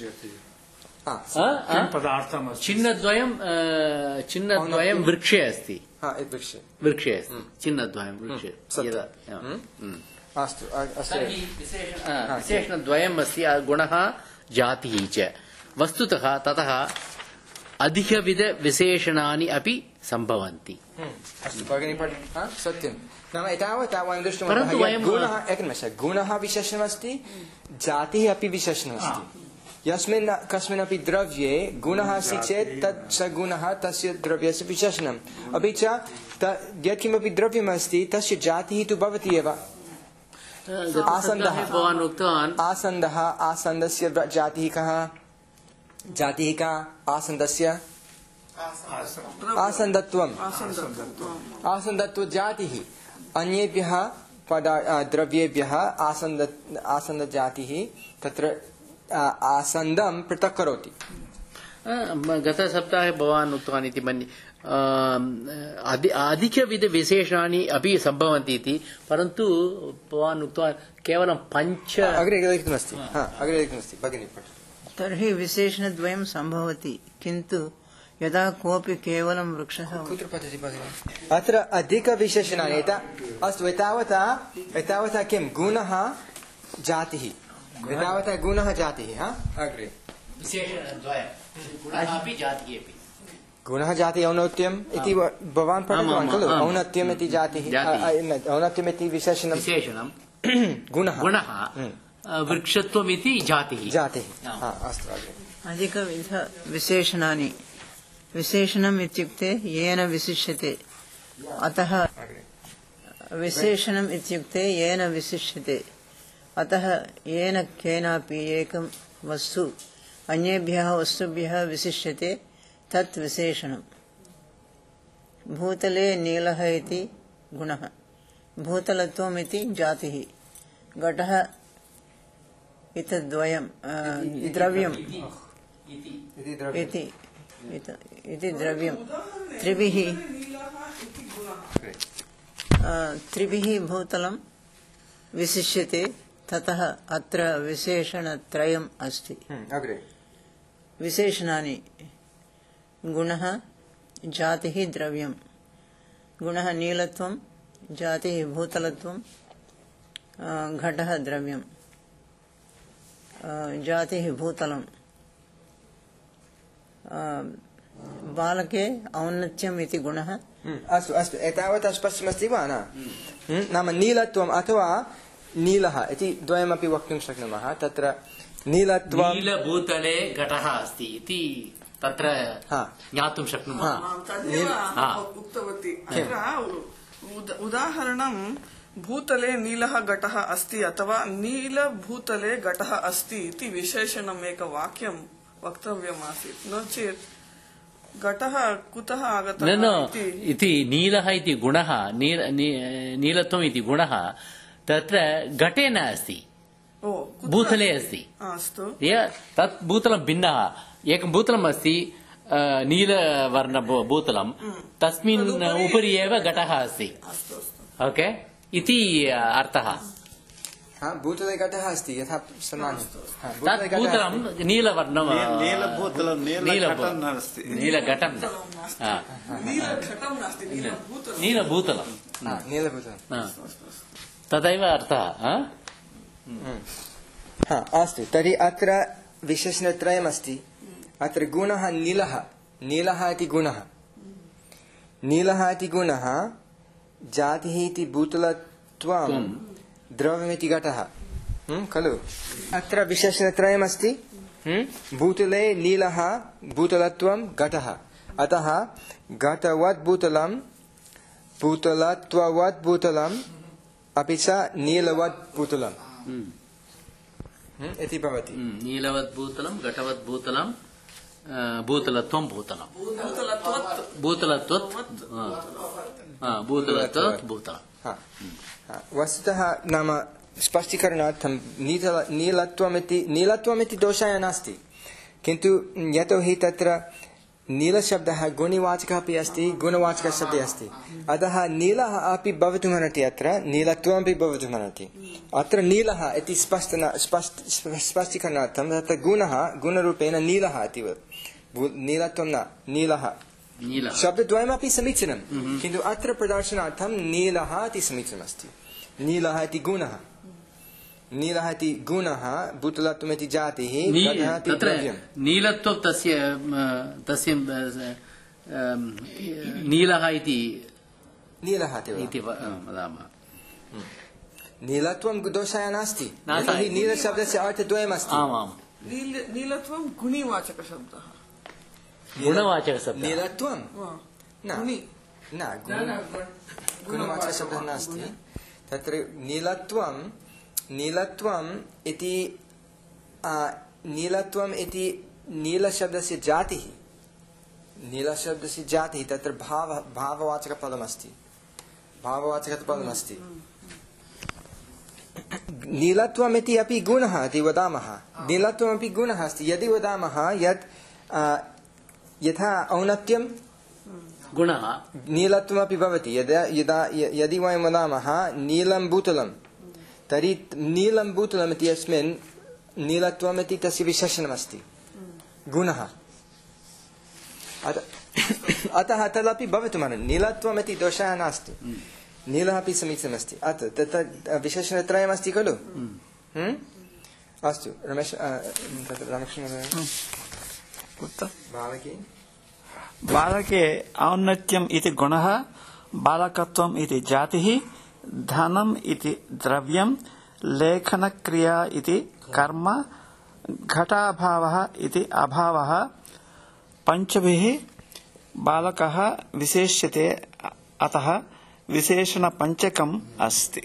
चिह्नद्वयं चिह्नद्वयं वृक्षे अस्ति, वृक्षे अस्ति चिह्नद्वयं वृक्षे। अस्तु, विशेषणद्वयम् अस्ति, गुणः जातिः च। वस्तुतः ततः अधिकविधविशेषणानि अपि सम्भवन्ति। अस्तु भगिनी, सत्यं। नाम एतावता वयं दृष्टवन्तः गुणः एकनिमेष गुणः विशेषणमस्ति, जातिः अपि विशेषणमस्ति। यस्मिन् कस्मिन्नपि द्रव्ये गुणः अस्ति चेत् तत् स गुणः तस्य द्रव्यस्य विशेषणम्। अपि च यत्किमपि द्रव्यमस्ति तस्य जातिः तु भवति एव। आसन्दः भवान् उक्तवान्, आसन्दः आसन्दस्य जातिः कः? जातिः का आसन्दस्य? आसन्दत्वम्, आसन्दत्वजातिः। अन्येभ्यः पदा द्रव्येभ्यः आसन्द आसन्दजातिः तत्र आसन्दं पृथक् करोति। गतसप्ताहे भवान् उक्तवान् इति मन्ये, अधिकविधविशेषाणि अपि सम्भवन्ति इति, परन्तु भवान् उक्तवान् केवलं पञ्च। अग्रे लिखितमस्ति, अग्रे लिखितमस्ति भगिनी। तर्हि विशेषणद्वयं सम्भवति, किन्तु यदा कोऽपि केवलं वृक्षः। कुत्र पठति भगिनी? अत्र अधिकविशेषणानि। अस्तु, एतावता एतावता किं गुणः जातिः, एतावता गुणः जातिः। अग्रे विशेषणद्वयं, गुणः अपि जातिः अपि। गुणः जाति औन्नत्यम् इति भवान् पठितवान् खलु औन्नत्यम् इति जातिः औन्नत्यम् इति विशेषणं विशेषणं गुणः गुणः वृक्षत्वम् इति जातिः जातिः अस्तु अधिकविध विशेषणानि विशेषणम् इत्युक्ते येन विशिष्यते अतः विशेषणम् इत्युक्ते येन विशिष्यते अतः येन केनापि एकं वस्तु अन्येभ्यः वस्तुभ्यः विशिष्यते तत् विशेषणम् भूतले नीलः इति गुणः भूतलत्वम् इति जातिः घटः इतद्वयं द्रव्यम् इति इति द्रव्यं त्रिभिः त्रिभिः भूतलं विशिष्यते ततः अत्र विशेषणत्रयम् अस्ति विशेषणानि गुणः जातिः द्रव्यं गुणः नीलत्वं जातिः भूतलत्वं घटः द्रव्यं जातिः भूतलं बालके औन्नत्यम् इति गुणः अस्तु अस्तु एतावत् स्पष्टमस्ति वा न नाम नीलत्वम् अथवा नीलः इति द्वयमपि वक्तुं शक्नुमः तत्र नीलत्वं नीलभूतले घटः अस्ति इति तत्र ज्ञातुं शक्नुमः तदेव उक्तवती अत्र उदाहरणं भूतले नीलः घटः अस्ति अथवा नीलभूतले घटः अस्ति इति विशेषणम् एकवाक्यं वक्तव्यमासीत् नो चेत् घटः कुतः आगतः इति नीलः इति गुणः नीलत्वम् इति गुणः तत्र घटे न अस्ति भूतले अस्ति अस्तु तत् भूतलं भिन्नः एकं भूतलम् अस्ति नीलवर्ण भूतलं तस्मिन् उपरि एव घटः अस्ति ओके इति अर्थः भूतले घटः अस्ति यथा तत् भूतलं नीलवर्णं नीलभूतलं नीलघटं नास्ति नीलघटं नीलभूतलं नीलभूतलं तदैव अर्थः अस्तु तर्हि अत्र विशेषणत्रयमस्ति अत्र गुणः नीलः नीलः इति गुणः नीलः इति गुणः जातिः इति भूतलत्वं द्रव्यमिति घटः खलु अत्र विशेषणत्रयमस्ति भूतले नीलः भूतलत्वं घटः अतः घटवत् भूतलं भूतलत्ववत् भूतलम् अपि च नीलवत् भूतलम् इति भवति नीलवत् भूतलं घटवत् भूतलं भूतलत्वं भूतलं भूतलत्वत् भूतलत्वत् भूतलं वस्तुतः नाम स्पष्टीकरणार्थं नीलत्वमिति नीलत्वमिति दोषाय नास्ति किन्तु यतोहि तत्र नीलशब्दः गुणिवाचकः अपि अस्ति गुणवाचकशब्दः अस्ति अतः नीलः अपि भवितुमर्हति अत्र नीलत्वमपि भवितुमर्हति अत्र नीलः इति स्पष्ट स्पष्टीकरणार्थं तत्र गुणः गुणरूपेण नीलः इति नीलत्वं न नीलः शब्दद्वयमपि समीचीनं किन्तु अत्र प्रदर्शनार्थं नीलः इति समीचीनमस्ति नीलः इति गुणः नीलः इति गुणः भूतलत्वमिति जातिः नीलत्वं तस्य तस्य नीलः इति नीलः इति वदामः नीलत्वं दोषाय नास्ति नीलशब्दस्य अर्थद्वयमस्ति नीलत्वं गुणिवाचकशब्दः गुणवाचकशब्दः नीलत्वं न गुणवाचकशब्दः नास्ति तत्र नीलत्वं नीलत्वम् इति नीलत्वम् इति नीलशब्दस्य जातिः नीलशब्दस्य जातिः तत्र भाव भाववाचकपदमस्ति भाववाचकपदमस्ति नीलत्वमिति अपि गुणः इति वदामः नीलत्वमपि गुणः अस्ति यदि वदामः यत् यथा औन्नत्यं गुणः नीलत्वमपि भवति यदा यदा यदि वयं वदामः नीलं भूतलं तर्हि नीलं भूतलम् इति अस्मिन् नीलत्वमिति तस्य विशेषणमस्ति गुणः अतः तदपि भवितुमर्हति नीलत्वमिति दोषः नास्ति नीलः अपि समीचीनमस्ति अत्र तत्र विशेषणत्रयमस्ति खलु अस्तु रमेश रमेश बालकी बालके औन्नत्यम् इति गुणः, बालकत्वम् इति जातिः, धनम् इति द्रव्यं, लेखनक्रिया इति कर्म, घटाभावः इति अभावः, पञ्चभिः बालकः विशेष्यते, अतः विशेषणपञ्चकम् अस्ति।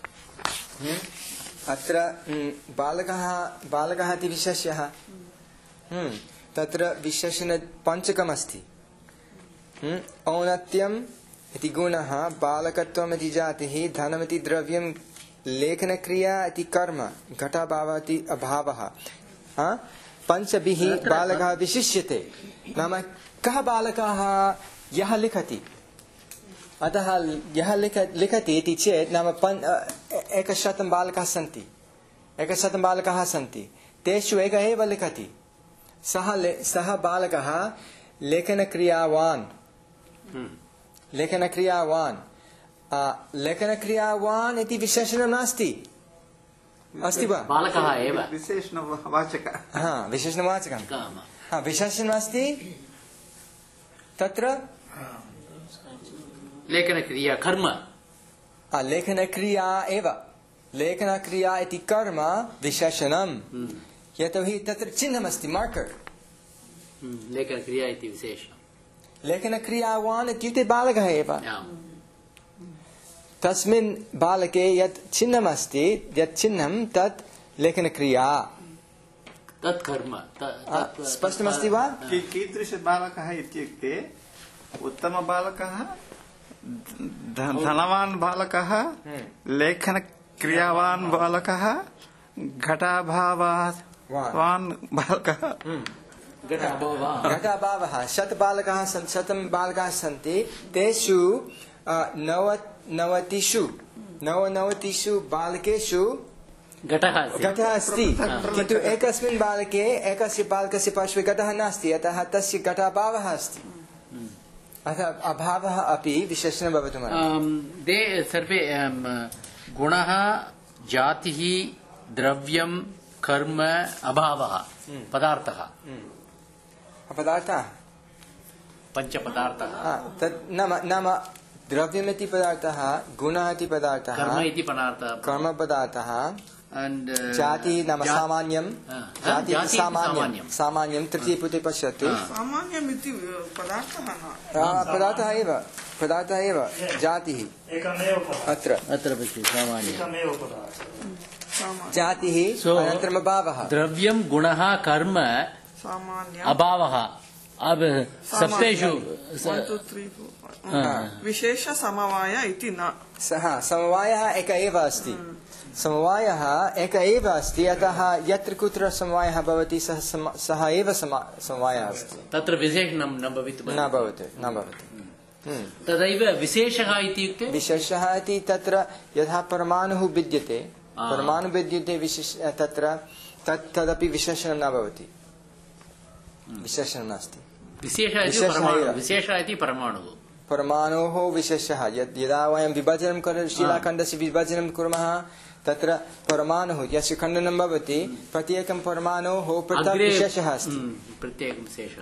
अत्र बालकः बालकः इति विशेष्यः, तत्र विशेषणपञ्चकम् अस्ति। औन्नत्यम् इति गुणः, बालकत्वम् इति जातिः, धनमिति द्रव्यं, लेखनक्रिया इति कर्म, घटाभावः इति अभावः। पञ्चभिः बालकः विशिष्यते। नाम कः बालकः यः लिखति, अतः यः लिख लिखति इति चेत् नाम एकशतं बालकाः सन्ति एकशतं बालकाः सन्ति तेषु एकः एव लिखति। सः सः बालकः लेखनक्रियावान् लेखनक्रियावान् लेखनक्रियावान् इति विशेषणं नास्ति, अस्ति वा? बालकः एव विशेषणवाचकः। हा, विशेषणवाचकं। हा, विशेषणम् अस्ति तत्र लेखनक्रिया कर्म, लेखनक्रिया एव, लेखनक्रिया इति कर्म विशेषणं, यतोहि तत्र चिह्नमस्ति, मार्कर्। लेखनक्रिया इति विशेषणं। लेखनक्रियावान् इत्युक्ते बालकः एव। तस्मिन् बालके यत् चिह्नमस्ति, यत् चिह्नं तत् लेखनक्रिया, तत् कर्म। स्पष्टमस्ति वा? कीदृशबालकः इत्युक्ते उत्तमबालकः, धनवान् बालकः, लेखनक्रियावान् बालकः, घटाभावान् बालकः, घटाभावः। शत बालकाः सन्ति, शतं बालकाः सन्ति, तेषु नव नवतिषु नवनवतिषु बालकेषु घटः घटः अस्ति, किन्तु एकस्मिन् बालके एकस्य बालकस्य पार्श्वे घटः नास्ति, अतः तस्य घटाभावः अस्ति। अतः अभावः अपि विशेषणं भवितुमर्हति। ते सर्वे गुणः, जातिः, द्रव्यं, कर्म, अभावः, पदार्थः, पदार्थः पञ्चपदार्थः। तत् नाम नाम द्रव्यमिति पदार्थः, गुणः इति पदार्थः, कर्म इति पदार्थः, कर्म पदार्थः, जाति नाम सामान्यं, जाति सामान्यं, सामान्यं तृतीयपुटे पश्यतु। सामान्यम् इति पदार्थः न, पदार्थः एव, पदार्थः एव जातिः। अत्र अत्र सामान्यं जातिः, अनन्तरम् अभावः। द्रव्यं, गुणः, कर्म, अभावः। अब सप्तेषु विशेष समवाय इति न। सः समवायः एक एव अस्ति, समवायः एक एव अस्ति, अतः यत्र कुत्र समवायः भवति सः सः एव समवायः अस्ति। तत्र विशेषणं न भवितुं न भवति न भवति तदैव विशेषः इत्युक्ते विशेषः इति तत्र यथा परमाणुः विद्यते, परमाणुः विद्यते विशेष, तत्र तत् तदपि विशेषणं न भवति, विशेषणं नास्ति। विशेषः इति परमाणुः, परमाणोः विशेषः। यदा वयं विभजनं कुर्मः, शिलाखण्डस्य विभजनं कुर्मः, तत्र परमाणुः यस्य खण्डनं भवति, प्रत्येकं परमाणोः पृथक् विशेषः अस्ति, प्रत्येकं विशेषः।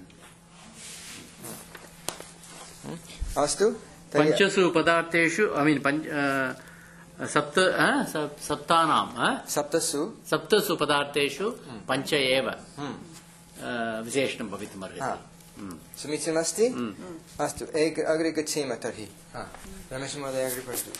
अस्तु, पञ्चसु पदार्थेषु ऐ मीन् पञ्च सप्त सप्तानां सप्तसु सप्तसु पदार्थेषु पञ्च एव विशेषणं भवितुमर्हति। समीचीनमस्ति। अस्तु, एक अग्रे गच्छेम तर्हि। रमेश महोदय अग्रे पठतु।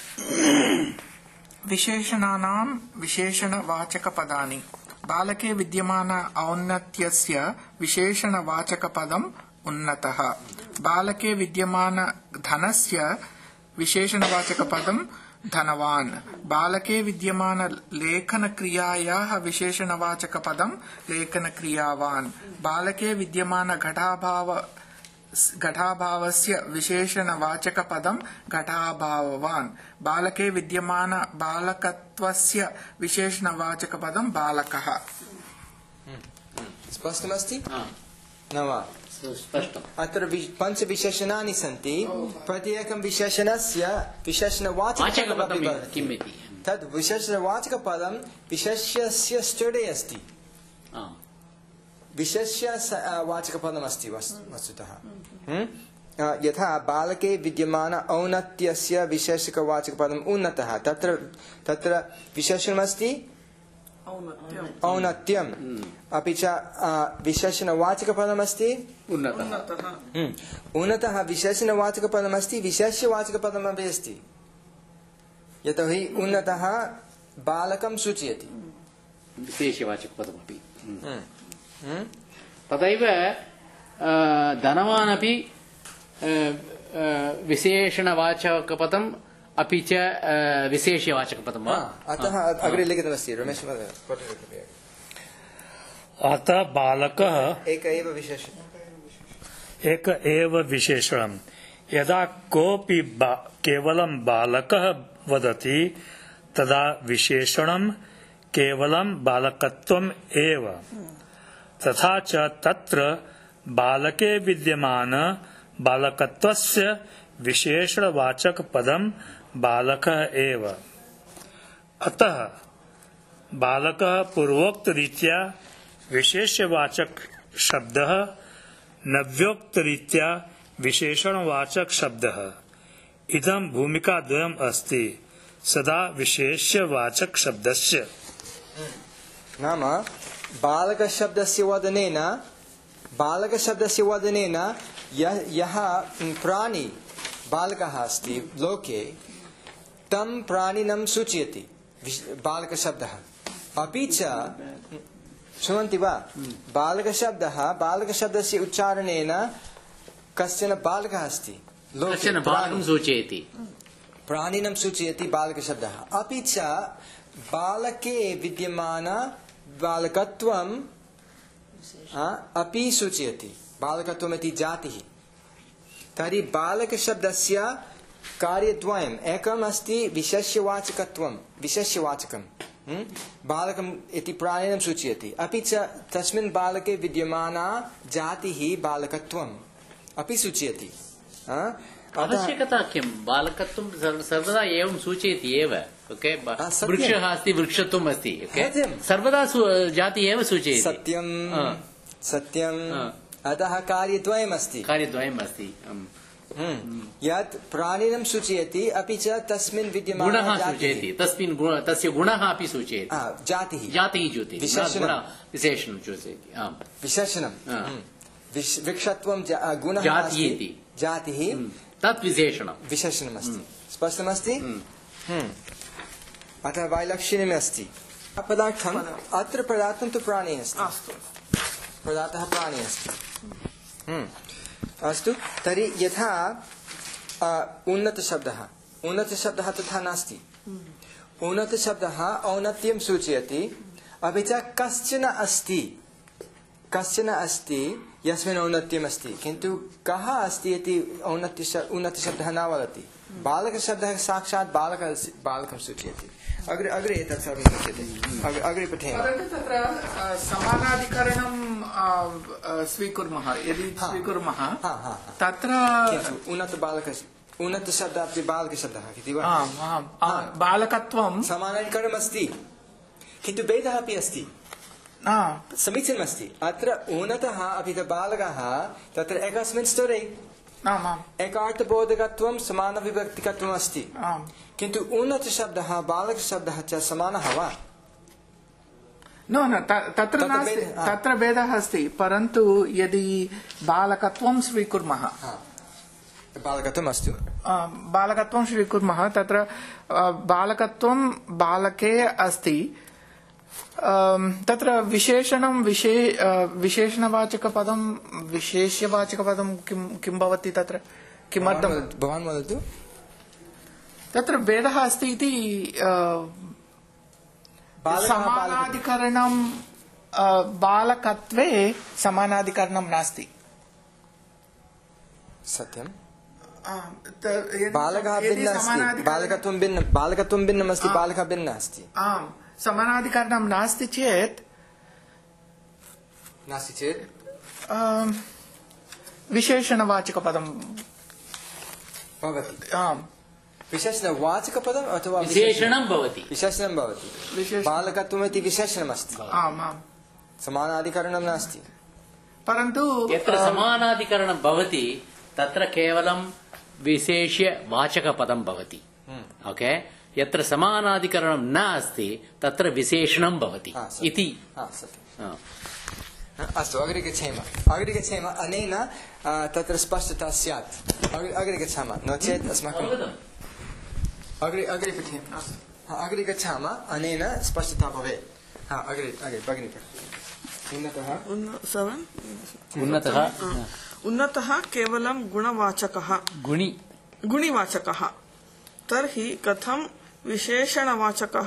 विशेषणानां विशेषणवाचकपदानि। बालके विद्यमान औन्नत्यस्य विशेषणवाचकपदम् उन्नतः। बालके विद्यमान धनस्य विशेषणवाचकपदं धनवान्। बालके विद्यमान लेखनक्रियायाः विशेषणवाचकपदं लेखनक्रियावान्। बालके विद्यमान घटाभाव घटाभावस्य विशेषणवाचकपदं घटाभाववान्। बालके विद्यमान बालकत्वस्य विशेषणवाचकपदं बालकः। स्पष्टमस्ति न वा? स्पष्टम्। अत्र पञ्चविशेषणानि सन्ति, प्रत्येकं विशेषणस्य विशेषणवाचकपदं किम् इति तद् विशेषणवाचकपदं विशेष्यस्य स्टडे अस्ति। विशेष्य वाचकपदमस्ति वस्तुतः। यथा बालके विद्यमान औन्नत्यस्य विशेषकवाचकपदम् उन्नतः, तत्र तत्र विशेषणमस्ति औन्नत्यम्, अपि च विशेषणवाचकपदमस्ति उन्नतः। विशेषणवाचकपदमस्ति, विशेष्यवाचकपदमपि अस्ति, यतोहि उन्नतः बालकं सूचयति, विशेषवाचकपदमपि। तथैव धनवान् अपि विशेषणवाचकपदम् अपि च विशेष्यवाचकपदं वा? अतः अग्रे लिखितमस्ति रमेश महोदय। अतः बालकः एक एव विशेषणम् एक एव विशेषणम्। यदा कोऽपि केवलं बालकः वदति तदा विशेषणं केवलं बालकत्वम् एव। तथा च तत्र बालके विद्यमान बालकत्वस्य विशेषणवाचकपदं बालकः एव। अतः बालकः पूर्वोक्तरीत्या विशेष्यवाचक शब्दः, नव्योक्तरीत्या विशेषणवाचक शब्दः। इदं भूमिकाद्वयम् अस्ति सदा विशेष्यवाचक शब्दस्य। नाम बालकशब्दस्य वदनेन बालकशब्दस्य वदनेन यः प्राणी बालकः अस्ति लोके तं प्राणिनं सूचयति बालकशब्दः। अपि च शृण्वन्ति वा? बालकशब्दः बालकशब्दस्य उच्चारणेन कश्चन बालकः अस्ति लोके सूचयति, प्राणिनं सूचयति बालकशब्दः। अपि च बालके विद्यमान बालकत्वं अपि सूचयति, बालकत्वमिति जातिः। तर्हि बालकशब्दस्य कार्यद्वयम्, एकम् अस्ति विशेष्यवाचकत्वं, विशेष्यवाचकं बालकम् इति प्राणिनं सूचयति, अपि च तस्मिन् बालके विद्यमाना जातिः बालकत्वम् अपि सूचयति। आवश्यकता किं? बालकत्वं सर्वदा एवं सूचयति एव। ओके, वृक्षः अस्ति, वृक्षत्वम् अस्ति, सर्वदा जाति एव सूचयति। सत्यं सत्यम्। अतः कार्यद्वयम् अस्ति, कार्यद्वयम् अस्ति। यत् प्राणिनं सूचयति, अपि च तस्मिन् विद्यमानः गुणः सूचयति, तस्मिन् तस्य गुणः अपि सूचयति, जातिः जातिः सूचयति, विशेषणं सूचयति। विशेषणं वृक्षत्वं गुणः जातिः, जातिः तत् विशेषणं विशेषणमस्ति। स्पष्टमस्ति? अतः वैलक्षण्यम् अस्ति। पदार्थम् अत्र पदार्थं तु प्राणी अस्ति, पदार्थः प्राणी अस्ति। अस्तु, तर्हि यथा उन्नतशब्दः उन्नतशब्दः तथा नास्ति। उन्नतशब्दः औन्नत्यं सूचयति, अपि च कश्चन अस्ति कश्चन अस्ति यस्मिन् औन्नत्यम् अस्ति, किन्तु कः अस्ति इति औन्नत्य उन्नतशब्दः न वदति। बालकशब्दः साक्षात् बालक बालकं सूचयति। अग्रे अग्रे तत् सर्वं दृश्यते। अग्रे पठेम। तत्र समानाधिकरणं स्वीकुर्मः, यदि स्वीकुर्मः तत्र उन्नत बालक उन्नत शब्दात् बालकशब्दः इति वा? बालकत्वं समानाधिकरणम् अस्ति, किन्तु भेदः अपि अस्ति। समीचीनमस्ति। अत्र उन्नतः अपि च बालकः तत्र एकस्मिन् स्तरे एकार्थबोधकत्वं समानविभक्तिकत्वम् अस्ति, किन्तु उन्नतशब्दः बालकशब्दः च समानः वा? न न तत्र नास्ति, तत्र भेदः अस्ति। परन्तु यदि बालकत्वं स्वीकुर्मः, बालकत्वम् अस्तु, बालकत्वं स्वीकुर्मः, तत्र बालकत्वं बालके अस्ति, तत्र विशेषणं विशे विशेषणवाचकपदं विशेष्यवाचकपदं किं किं भवति? तत्र किमर्थं? भवान् वदतु। तत्र भेदः अस्ति इति समानाधिकरणं बालकत्वे समानाधिकरणं नास्ति। सत्यं। बालकः भिन्नः अस्ति, बालकत्वं भिन्नं, बालकत्वं भिन्नम् अस्ति, बालकः भिन्नः अस्ति। आम्, समानाधिकरणं नास्ति चेत् नास्ति चेत् विशेषणवाचकपदं भवति। आम्, विशेषणवाचकपदम् अथवा विशेषणं भवति, विशेषणं भवति। बालकत्वमिति विशेषणमस्ति, आम् आम्, समानाधिकरणं नास्ति। परन्तु यत्र समानाधिकरणं भवति तत्र केवलं विशेष्यवाचकपदं भवति ओके यत्र समानाधिकरणं न अस्ति तत्र विशेषणं भवति इति अस्तु अग्रे गच्छेम अग्रे गच्छेम अनेन तत्र स्पष्टता स्यात् अग्रे गच्छामः नो चेत् अस्माकम् अग्रे अग्रे पठेम अग्रे गच्छामः अनेन स्पष्टता भवेत् अग्रे अग्रे भगिनी उन्नतः उन्नतः उन्नतः केवलं गुणवाचकः गुणि गुणिवाचकः तर्हि कथं विशेषणवाचकः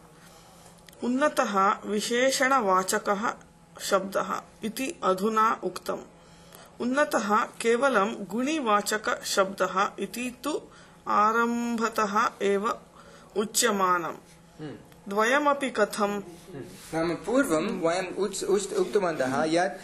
उन्नतः विशेषणवाचकः शब्दः इति अधुना उक्तम् उन्नतः केवलं गुणिवाचकशब्दः इति तु आरम्भतः एव उच्यमानम् द्वयमपि कथम् नाम पूर्वं वयम् उक्तवन्तः यत्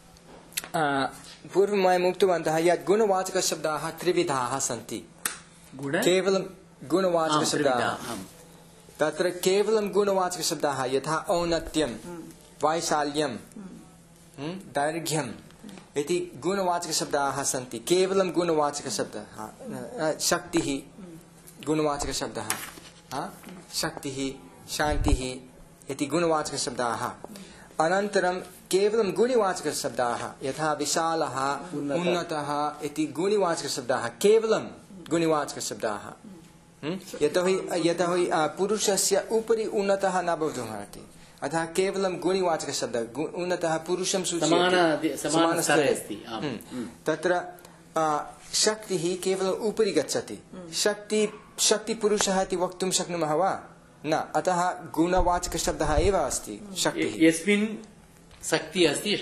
पूर्वं वयम् उक्तवन्तः यत् गुणवाचकशब्दाः त्रिविधाः सन्ति केवलं गुणवाचकशब्दाः तत्र केवलं गुणवाचकशब्दाः यथा औन्नत्यं वैशाल्यं दैर्घ्यम् इति गुणवाचकशब्दाः सन्ति केवलं गुणवाचकशब्दः शक्तिः गुणवाचकशब्दः शक्तिः शान्तिः इति गुणवाचकशब्दाः अनन्तरं केवलं गुणिवाचकशब्दाः यथा विशालः उन्नतः इति गुणिवाचकशब्दाः केवलं गुणिवाचकशब्दाः यतोहि यतोहि पुरुषस्य उपरि उन्नतः न भवितुमर्हति अतः केवलं गुणिवाचकशब्दः उन्नतः पुरुषं सूचयति समानस्तरे अस्ति तत्र शक्तिः केवलम् उपरि गच्छति शक्ति शक्तिपुरुषः इति वक्तुं शक्नुमः वा न अतः गुणवाचकशब्दः एव अस्ति शक्तिः यस्मिन् शक्तिः अस्ति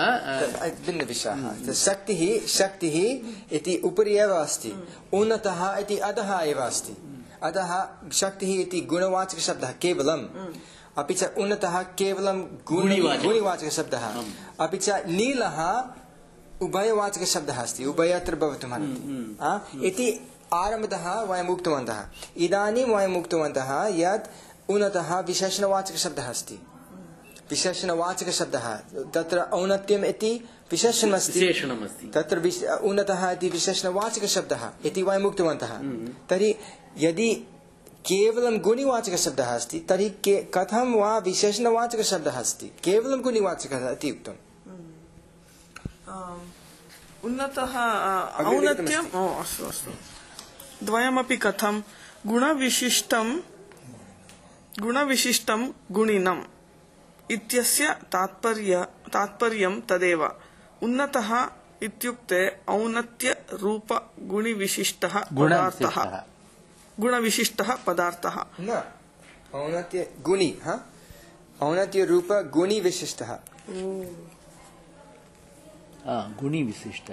भिन्नविषयः शक्तिः शक्तिः इति उपरि एव अस्ति उन्नतः इति अधः एव अस्ति अतः शक्तिः इति गुणवाचकशब्दः केवलम् अपि च उन्नतः केवलं गुणिवाचकशब्दः अपि च नीलः उभयवाचकशब्दः अस्ति उभयत्र भवितुमर्हति इति आरम्भतः वयम् उक्तवन्तः इदानीं वयम् उक्तवन्तः यत् उन्नतः विशेषणवाचकशब्दः अस्ति विशेषणवाचकशब्दः तत्र औन्नत्यम् इति विशेषणमस्ति तत्र उन्नतः इति विशेषणवाचकशब्दः इति वयम् उक्तवन्तः तर्हि यदि केवलं गुणिवाचकशब्दः अस्ति तर्हि कथं वा विशेषणवाचकशब्दः अस्ति केवलं गुणिवाचकः इति उक्तम् उन्नतः औन्नत्यम् अस्तु अस्तु द्वयमपि कथं गुणविशिष्टं गुणविशिष्टं गुणिनम् इत्यस्य तात्पर्य तात्पर्यं तदेव उन्नतः इत्युक्ते औन्नत्य रूप गुणिविशिष्टः पदार्थः गुणविशिष्टः पदार्थः न औन्नत्य गुणि हा औन्नत्य रूप गुणि विशिष्टः गुणि विशिष्ट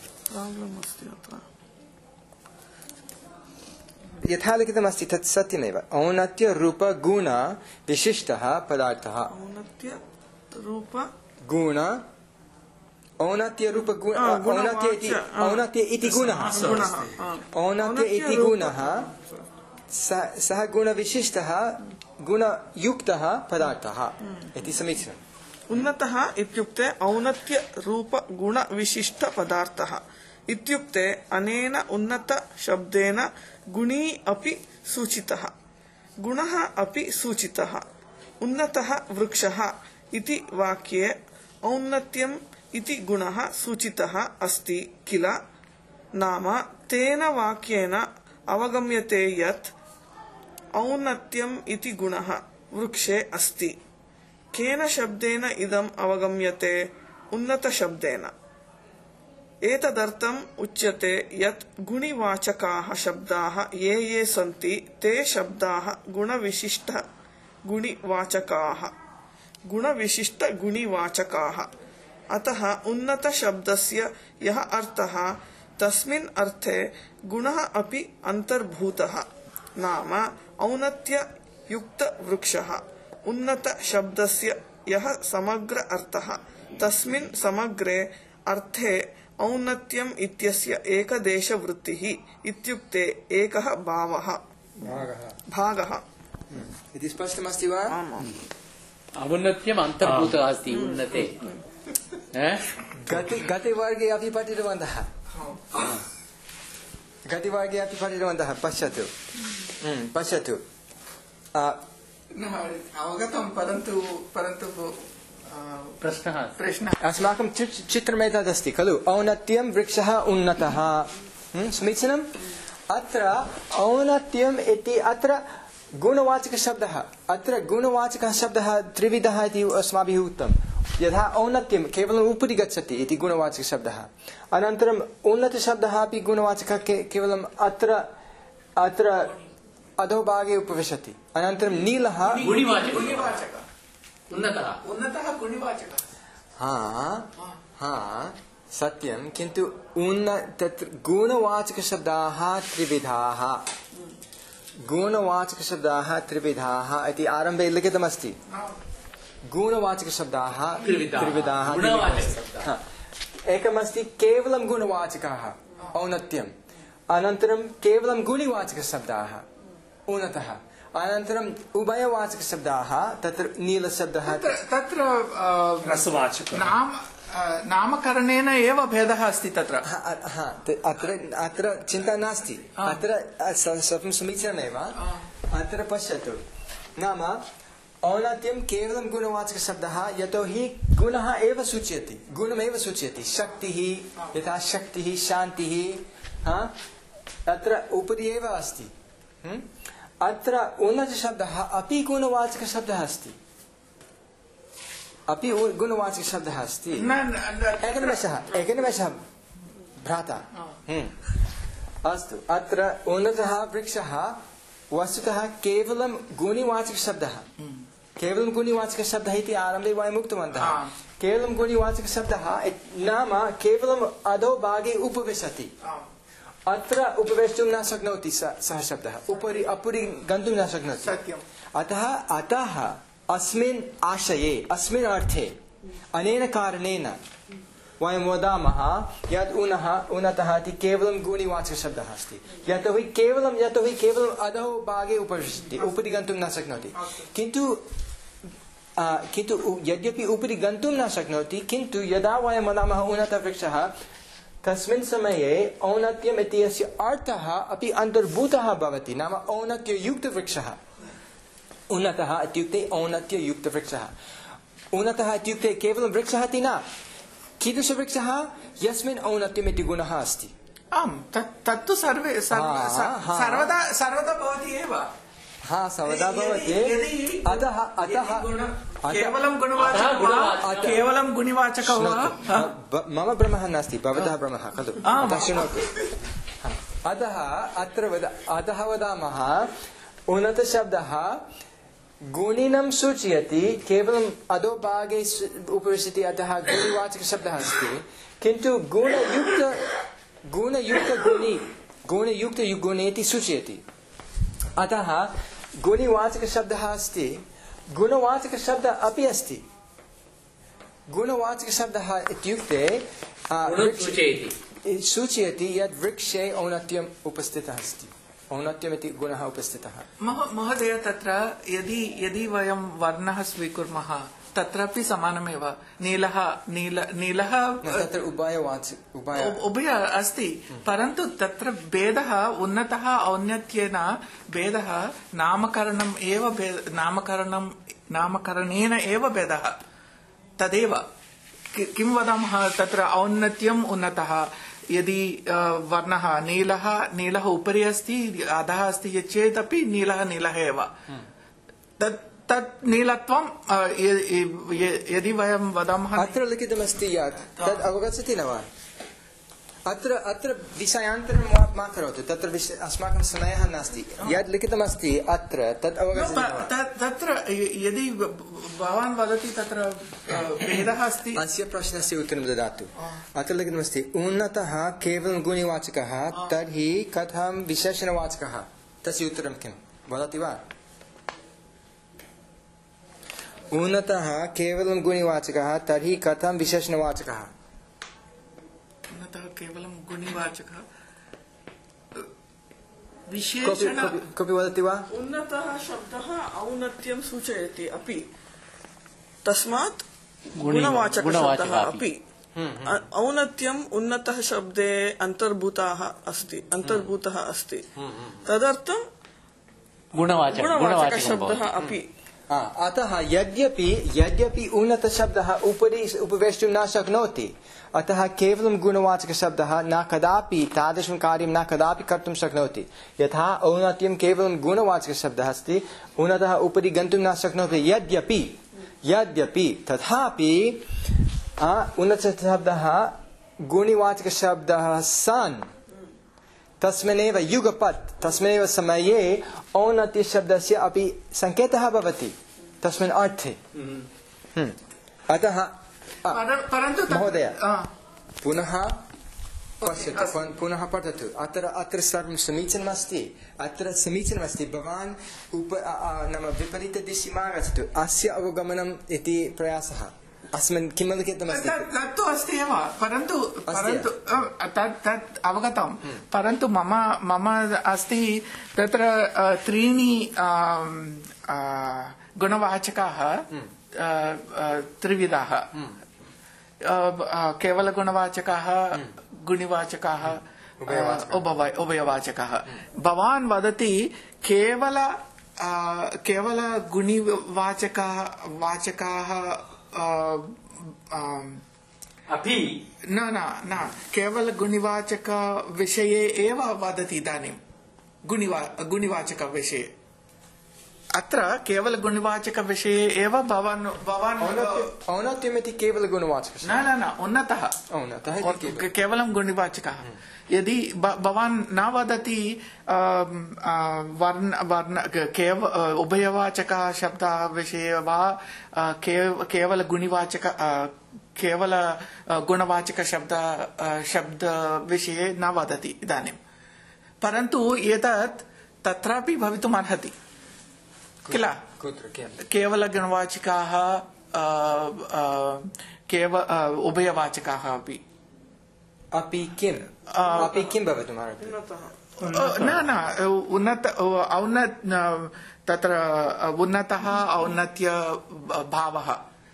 यथा लिखितमस्ति तत् सत्यमेव औन्नत्य रूप गुण विशिष्टः पदार्थः औन्नत्य रूप गुण औन्नत्य रूप गुण औन्नत्य इति औन्नत्य इति गुणः औन्नत्य इति गुणः सः गुणविशिष्टः गुणयुक्तः पदार्थः इति समीचीनम् उन्नतः इत्युक्ते औन्नत्य रूप गुण विशिष्ट पदार्थः इत्युक्ते अनेन उन्नत शब्देन गुणी अपि सूचितः गुणः अपि सूचितः उन्नतः वृक्षः इति वाक्ये औन्नत्यम् इति गुणः सूचितः अस्ति किल नाम तेन वाक्येन अवगम्यते यत् औन्नत्यम् इति गुणः वृक्षे अस्ति केन शब्देन इदम् अवगम्यते उन्नत शब्देन एतदर्थम् उच्यते यत् गुणिवाचकाः शब्दाः ये ये सन्ति ते शब्दाः गुणविशिष्ट गुणिवाचकाः गुणविशिष्ट गुणिवाचकाः अतः उन्नत शब्दस्य यः अर्थः तस्मिन् अर्थे गुणः अपि अन्तर्भूतः नाम औन्नत्य युक्त वृक्षः उन्नत शब्दस्य यः समग्र अर्थः तस्मिन् समग्रे अर्थे औन्नत्यम् इत्यस्य एकदेशवृत्तिः इत्युक्ते एकः भावः भागः इति स्पष्टमस्ति वा औन्नत्यम् अन्तर्भूतः अस्ति उन्नते गति गतिवर्गे अपि पठितवन्तः गतिवर्गे अपि पठितवन्तः पश्यतु पश्यतु अवगतं परन्तु परन्तु प्रश्नः प्रश्नः अस्माकं चित्रमेतदस्ति खलु औन्नत्यं वृक्षः उन्नतः समीचीनम् अत्र औन्नत्यम् इति अत्र गुणवाचकशब्दः अत्र गुणवाचकः शब्दः त्रिविधः इति अस्माभिः उक्तं यथा औन्नत्यं केवलम् उपरि गच्छति इति गुणवाचकशब्दः अनन्तरम् उन्नतशब्दः अपि गुणवाचकः केवलम् अत्र अत्र अधोभागे उपविशति अनन्तरं नीलः गुणिवाचकः उन्नतः उन्नतः गुणिवाचकः हा हा सत्यं किन्तु उन्न तत्र गुणवाचकशब्दाः त्रिविधाः गुणवाचकशब्दाः त्रिविधाः इति आरम्भे लिखितमस्ति गुणवाचकशब्दाः त्रिविधाः एकमस्ति केवलं गुणवाचकाः औन्नत्यम् अनन्तरं केवलं गुणिवाचकशब्दाः उन्नतः अनन्तरम् उभयवाचकशब्दाः तत्र नीलशब्दः तत्र रसवाचकः नाम नामकरणेन एव भेदः अस्ति तत्र अत्र अत्र चिन्ता नास्ति अत्र सर्वं समीचीनमेव अत्र पश्यतु नाम औन्नत्यं केवलं गुणवाचकशब्दः यतोहि गुणः एव सूचयति गुणमेव सूचयति शक्तिः यथा शक्तिः शान्तिः अत्र उपरि एव अस्ति अत्र उन्नतशब्दः अपि गुणवाचकशब्दः अस्ति अपि गुणवाचकशब्दः अस्ति एकनिमेषः एकनिमेषः भ्राता अस्तु अत्र उन्नतः वृक्षः वस्तुतः केवलं गुणिवाचकशब्दः केवलं गुणिवाचकशब्दः इति आरम्भे वयम् उक्तवन्तः केवलं गुणिवाचकशब्दः नाम केवलम् अधोभागे उपविशति अत्र उपवेष्टुं न शक्नोति सः शब्दः उपरि उपरि गन्तुं न शक्नोति अतः अतः अस्मिन् आशये अस्मिन् अर्थे अनेन कारणेन वयं वदामः यत् उन्नः उन्नतः इति केवलं गुणिवाचकशब्दः अस्ति यतोहि केवलं यतोहि केवलम् अधोभागे उपविशति उपरि गन्तुं न शक्नोति किन्तु किन्तु यद्यपि उपरि गन्तुं न शक्नोति किन्तु यदा वयं वदामः उन्नतवृक्षः तस्मिन् समये औन्नत्यम् इत्यस्य अर्थः अपि अन्तर्भूतः भवति नाम औन्नत्ययुक्तवृक्षः उन्नतः इत्युक्ते औन्नत्ययुक्तवृक्षः उन्नतः इत्युक्ते केवलं वृक्षः इति न कीदृशवृक्षः यस्मिन् औन्नत्यम् इति गुणः अस्ति आम् तत्तु सर्वे सर्वदा सर्वदा भवति एव हा सर्वदा भवति अतः अतः केवलं गुणवाचकः केवलं गुणिवाचकः वा मम भ्रमः नास्ति भवतः भ्रमः खलु शृणोतु अतः अत्र वद अतः वदामः उन्नतशब्दः गुणिनं सूचयति केवलम् अधोभागे उपविशति अतः गुणिवाचकशब्दः अस्ति किन्तु गुणयुक्त गुणयुक्तगुणि गुणयुक्तगुणे इति सूचयति अतः गुणिवाचकशब्दः अस्ति गुणवाचकशब्दः अपि अस्ति गुणवाचकशब्दः इत्युक्ते सूचयति यत् वृक्षे औन्नत्यम् उपस्थितः अस्ति औन्नत्यम् इति गुणः उपस्थितः महोदय तत्र यदि यदि वयं वर्णः स्वीकुर्मः तत्रापि समानमेव नीलः नील नीलः तत्र उभयवाचक उभय उभय अस्ति परन्तु तत्र भेदः उन्नतः औन्नत्येन भेदः नामकरणम् एव नामकरणं नामकरणेन एव भेदः तदेव किं वदामः तत्र औन्नत्यम् उन्नतः यदि वर्णः नीलः नीलः उपरि अस्ति अधः अस्ति चेदपि नीलः नीलः एव तत् तत् नीलत्वं यदि वयं वदामः अत्र लिखितमस्ति यत् तद् अवगच्छति न वा अत्र अत्र विषयान्तरं मा करोतु तत्र अस्माकं समयः नास्ति यद् लिखितमस्ति अत्र तद् अवगच्छति तत्र यदि भवान् वदति तत्र भेदः अस्ति अस्य प्रश्नस्य उत्तरं ददातु अत्र लिखितमस्ति उन्नतः केवलं गुणिवाचकः तर्हि कथं विशेषणवाचकः तस्य उत्तरं किं वदति वा उन्नतः केवलं गुणिवाचकः तर्हि कथं विशेषणवाचकः उन्नतः केवलं गुणिवाचकः विशेषण कोऽपि वदति वा उन्नतः शब्दः औन्नत्यं सूचयति अपि तस्मात् गुणवाचकशब्दः अपि औन्नत्यम् उन्नतः शब्दे अन्तर्भूताः अस्ति अन्तर्भूतः अस्ति तदर्थं गुणवाचक गुणवाचकशब्दः अपि अतः यद्यपि यद्यपि उन्नतशब्दः उपरि उपवेष्टुं न शक्नोति अतः केवलं गुणवाचकशब्दः न कदापि तादृशं कार्यं न कदापि कर्तुं शक्नोति यथा औन्नत्यं केवलं गुणवाचकशब्दः अस्ति उन्नतः उपरि गन्तुं न शक्नोति यद्यपि यद्यपि तथापि उन्नतशब्दः गुणवाचकशब्दः सन् तस्मिन्नेव युगपत् तस्मिन्नेव समये औन्नत्यशब्दस्य अपि सङ्केतः भवति तस्मिन् अर्थे अतः परन्तु महोदय पुनः पश्यतु पुनः पठतु अत्र अत्र सर्वं समीचीनमस्ति अत्र समीचीनमस्ति भवान् उप नाम विपरीतदिशि मा गच्छतु अस्य अवगमनम् इति प्रयासः अस्मिन् किं लिखितमस्ति तत्तु अस्ति एव परन्तु परन्तु तत् तत् अवगतं परन्तु मम मम अस्ति तत्र त्रीणि गुणवाचकाः त्रिविधाः केवलगुणवाचकाः गुणिवाचकाः उभयवाचकाः भवान् वदति केवल केवलगुणिवाचकाः वाचकाः अपि न न न केवल गुणिवाचक विषये एव वदति इदानीं गुणिवा गुणिवाचक विषये अत्र केवल गुणवाचक विषये एव भवान् भवान् औन्नत्यमिति केवल गुणवाचक न न न उन्नतः औन्नतः केवलं गुणवाचकः यदि भवान् न वदति वर्ण वर्ण केव उभयवाचकः शब्दः विषये वा केवल गुणवाचक केवल गुणवाचक शब्द शब्द विषये न वदति इदानीं परन्तु एतत् तत्रापि भवितुम् अर्हति किल केवल गुणवाचकाः केव उभयवाचकाः अपि अपि किम् अपि किं भवितुम् अर्हति न न उन्नत औन्नत तत्र उन्नतः औन्नत्य भावः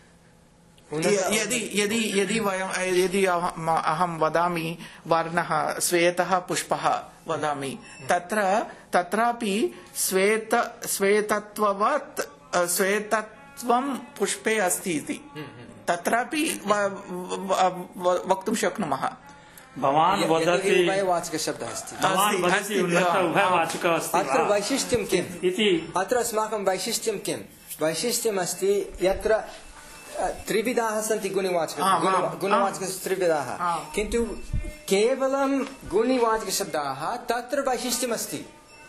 यदि यदि यदि वयं यदि अहं वदामि वर्णः श्वेतः पुष्पः वदामि तत्र तत्रापि श्वेत श्वेतत्ववत् श्वेतत्वं पुष्पे अस्ति इति तत्रापि वक्तुं शक्नुमः भवान् वदति उभयवाचकशब्दः अस्ति भवान् वदति उन्नत उभयवाचकः अस्ति अत्र वैशिष्ट्यं किम् इति अत्र अस्माकं वैशिष्ट्यं किं वैशिष्ट्यम् अस्ति यत्र त्रिविधाः सन्ति गुणवाचक गुणवाचकस्य त्रिविधाः किन्तु केवलं गुणवाचकशब्दाः तत्र वैशिष्ट्यमस्ति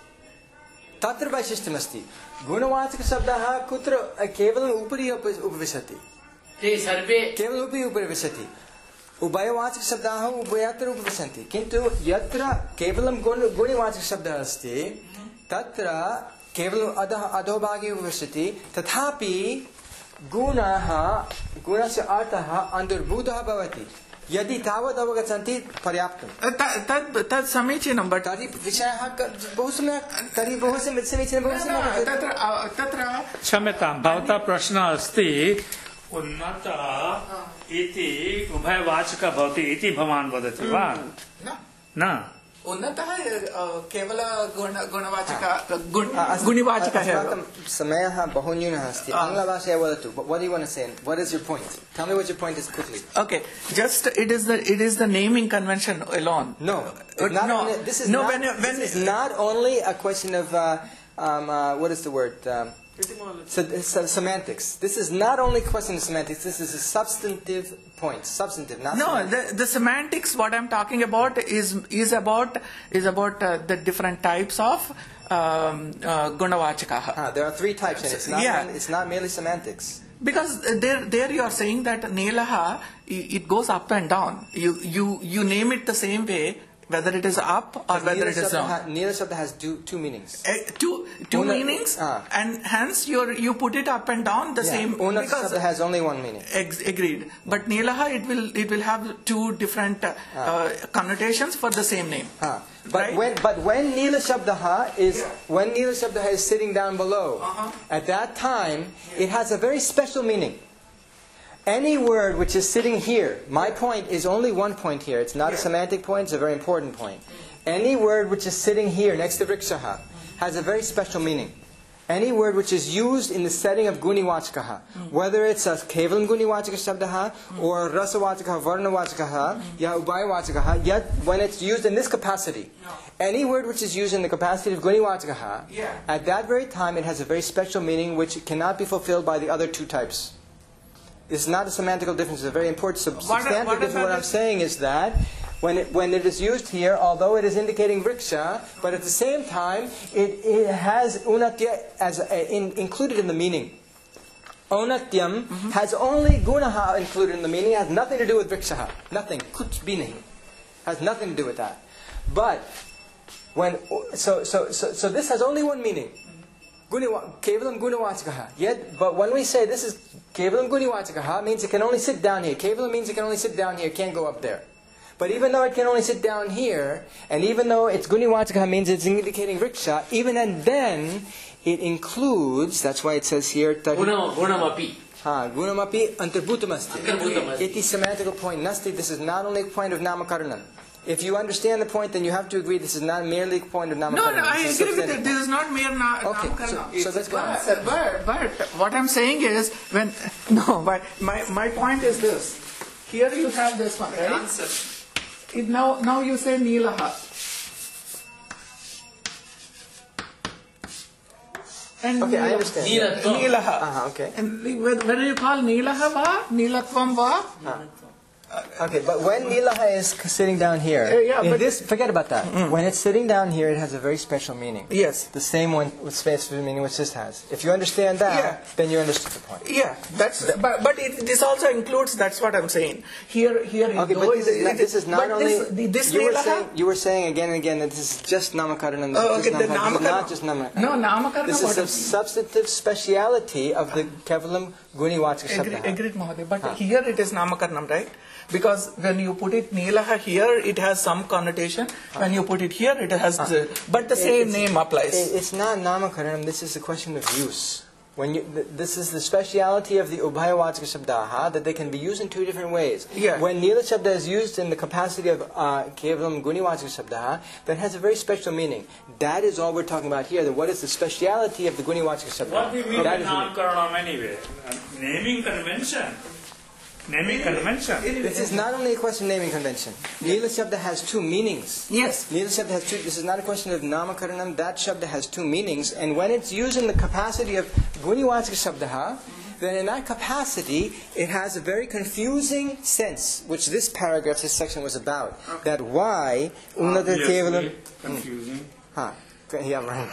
तत्र वैशिष्ट्यमस्ति गुणवाचकशब्दाः कुत्र केवलम् उपरि उपविशति ते सर्वे केवलम् उपरि उपविशति उभयवाचकशब्दाः उभयत्र उपविशन्ति किन्तु यत्र केवलं गुण गुणवाचकशब्दः अस्ति तत्र केवलम् अधः अधोभागे उपविशति तथापि गुणः गुणस्य अर्थः अन्तर्भूतः भवति यदि तावत् अवगच्छन्ति पर्याप्तं तत् तत् समीचीनं बट् तर्हि विषयः बहु सम्यक् तर्हि बहु समीचीनं बहु सम्यक् तत्र तत्र क्षम्यतां भवतः प्रश्नः अस्ति उन्नत इति उभयवाचकः भवति इति भवान् वदति वा न उन्नतः केवल गुण गुणवाचक गुणिवाचकः समयः बहु न्यूनः अस्ति आङ्ग्लभाषया वदतु what do you want to say what is your point tell me what your point is quickly okay just it is the it is the naming convention alone no not no only, this is no not, when, when this is not only a question of uh, um, uh, what is the word um, So, so, semantics. This is not only a question of semantics. This is a substantive point. Substantive, not no. Semantics. The, the semantics. What I'm talking about is is about is about uh, the different types of um, uh, gunavachakaha. Ah, there are three types, and it's not. Yeah. It's not merely semantics. Because there, there you are saying that nelaha it goes up and down. You you you name it the same way. Whether it is up or But whether it is down. Nila Shabda has two, two meanings. Uh, two two Una, meanings, ah. and hence you you put it up and down the yeah. same. Una because Shabda has only one meaning. Ex- agreed. But Nilaha it will it will have two different uh, ah. uh, connotations for the same name. Ah. But right? when but when Nila Shabdaha is when Nila Shabdaha is sitting down below, uh-huh. at that time it has a very special meaning. any word which is sitting here, my point is only one point here. It's not a semantic point, it's a very important point. Any word which is sitting here next to vrikshaha has a very special meaning. Any word which is used in the setting of guniwachakaha, whether it's a kevalam guniwachaka shabdaha or rasawachakaha, varnawachakaha, ya ubayawachakaha, yet when it's used in this capacity, any word which is used in the capacity of guniwachakaha, at that very time it has a very special meaning which cannot be fulfilled by the other two types. It's not a semantical difference, it's a very important sub- substantive what, what difference. What I'm saying is that when it, when it is used here, although it is indicating vriksha, but at the same time, it, it has unatya as a, in, included in the meaning. Unatyam mm-hmm. has only gunaha included in the meaning, has nothing to do with vriksha. Nothing. Kuch bhi nahi. Has nothing to do with that. But, when, so, so, so, so this has only one meaning. Kevalam gunawachakaha. Yet, but when we say this is kevalam guniwachakaha, means it can only sit down here. Kevalam means it can only sit down here, it can't go up there. But even though it can only sit down here, and even though it's guniwachakaha means it's indicating vriksha, even and then it includes, that's why it says here, gunamapi. Ha, gunamapi antarbhutamasti. Iti semantical point nasti. This is not only a point of namakaranam. If you understand the point, then you have to agree this is not merely a point of namakaranam. No, no, I agree with it. This is not mere na- okay, namakaranam. So, so let's go on. But, but, but what I'm saying is, when no, but my, my point is this. Here you have this one, right? It now, now you say Nilaha. And okay, I understand. Nilatvam. Nilaha. Uh-huh, okay. And when you call Nilaha va, Nilatvam va. Uh-huh. Okay, but when Nilaha is sitting down here, uh, yeah, in but this, forget about that. Mm. When it's sitting down here, it has a very special meaning. Yes. The same one with special meaning which this has. If you understand that, yeah. then you understood the point. Yeah, that's. The, but but it, this also includes. That's what I'm saying. Here here. Okay, but this, is not, this is not only. This, this you, were saying, you were saying again and again that this is just namakaranam. Oh, okay, the namakaranam. Not just namakaranam. No, namakaranam. This is a substantive speciality of the kevalam guniwachaka shabda. Agreed, Mahadev. But huh. here it is namakaranam, right? Because when you put it Nilaha here, it has some connotation. When you put it here, it has, uh, the, but the same it's, name applies. It's not namakaranam. This is a question of use. When you, th- this is the speciality of the ubhayawachaka shabdaha, that they can be used in two different ways. Yeah. When nila shabda is used in the capacity of uh, kevalam guniwachaka shabdaha, that has a very special meaning. That is all we're talking about here. That what is the speciality of the guniwachaka shabdaha? What do you mean by namakaranam anyway? Uh, naming convention. Naming convention. This is not only a question of naming convention. Nila Shabda has two meanings. Yes. Nila Shabda has two. This is not a question of namakaranam. That Shabda has two meanings. And when it's used in the capacity of guniwachaka Shabdaha, then in that capacity, it has a very confusing sense, which this paragraph, this section was about. Okay. That why Unnata Kevalam. Confusing. Ha. Yeah, right.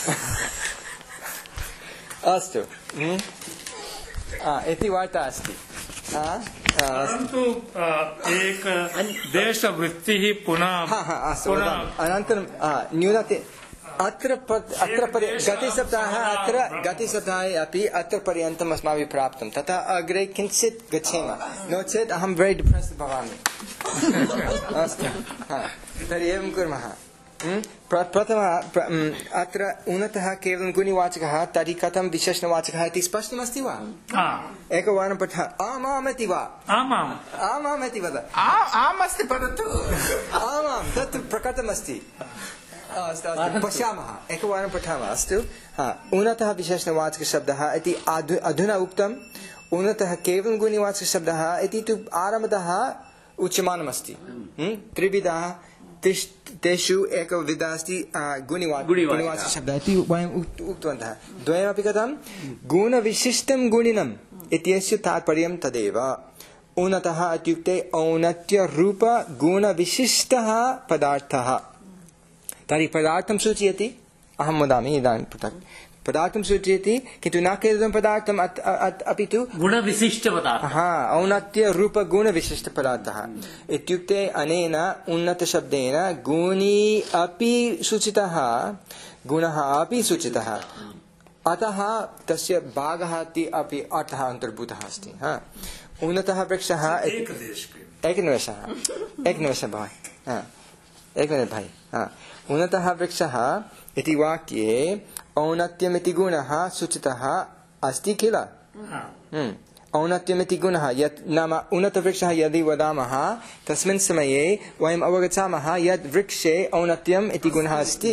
Astu. Ah, iti varta asti. परंतु एक देशवृत्तिः पुनः अनन्तरं न्यूनते अत्र अत्र गतिसप्ताहः अत्र गतिसप्ताहे अपि अत्र पर्यन्तम् अस्माभिः प्राप्तं तथा अग्रे किञ्चित् गच्छेम नो चेत् अहं वेरि डिप्रेस्ड् भवामि अस्तु तर्हि एवं कुर्मः प्रथमः अत्र उन्नतः केवलं गुणिवाचकः तर्हि कथं विशेषणवाचकः इति स्पष्टमस्ति वा एकवारं पठ आम् आम् इति वा आमाम् आम् आम् इति वद आम् अस्ति परन्तु आम् आम् तत् प्रकटमस्ति अस्तु पश्यामः एकवारं पठामः अस्तु उन्नतः विशेषणवाचकशब्दः इति अधुना उक्तम् उन्नतः केवलं गुणिवाचकशब्दः इति तु आरम्भतः उच्यमानमस्ति त्रिविधः तेषु एकविधः अस्ति गुणिवाचकशब्दः इति वयम् उक्तवन्तः द्वयमपि कथं गुणविशिष्टं गुणिनम् इत्यस्य तात्पर्यं तदेव उन्नतः इत्युक्ते औन्नत्यरूपगुणविशिष्टः पदार्थः तर्हि पदार्थं सूचयति अहं वदामि इदानीं पृथक् पदार्थं सूचयति किन्तु न केवलं पदार्थम् अपि तु गुणविशिष्टपदार्थः हा औन्नत्यरूपगुणविशिष्टपदार्थः इत्युक्ते अनेन उन्नतशब्देन गुणी अपि सूचितः गुणः अपि सूचितः अतः तस्य भागः अपि अर्थः अन्तर्भूतः अस्ति हा उन्नतः वृक्षः एकनिमेषः एकनिमेषः भवान् एकनिमेषः भाई हा उन्नतः वृक्षः इति वाक्ये औन्नत्यमिति गुणः सूचितः अस्ति किल औन्नत्यमिति गुणः यत् नाम उन्नतवृक्षः यदि वदामः तस्मिन् समये वयम् अवगच्छामः यत् वृक्षे औन्नत्यम् इति गुणः अस्ति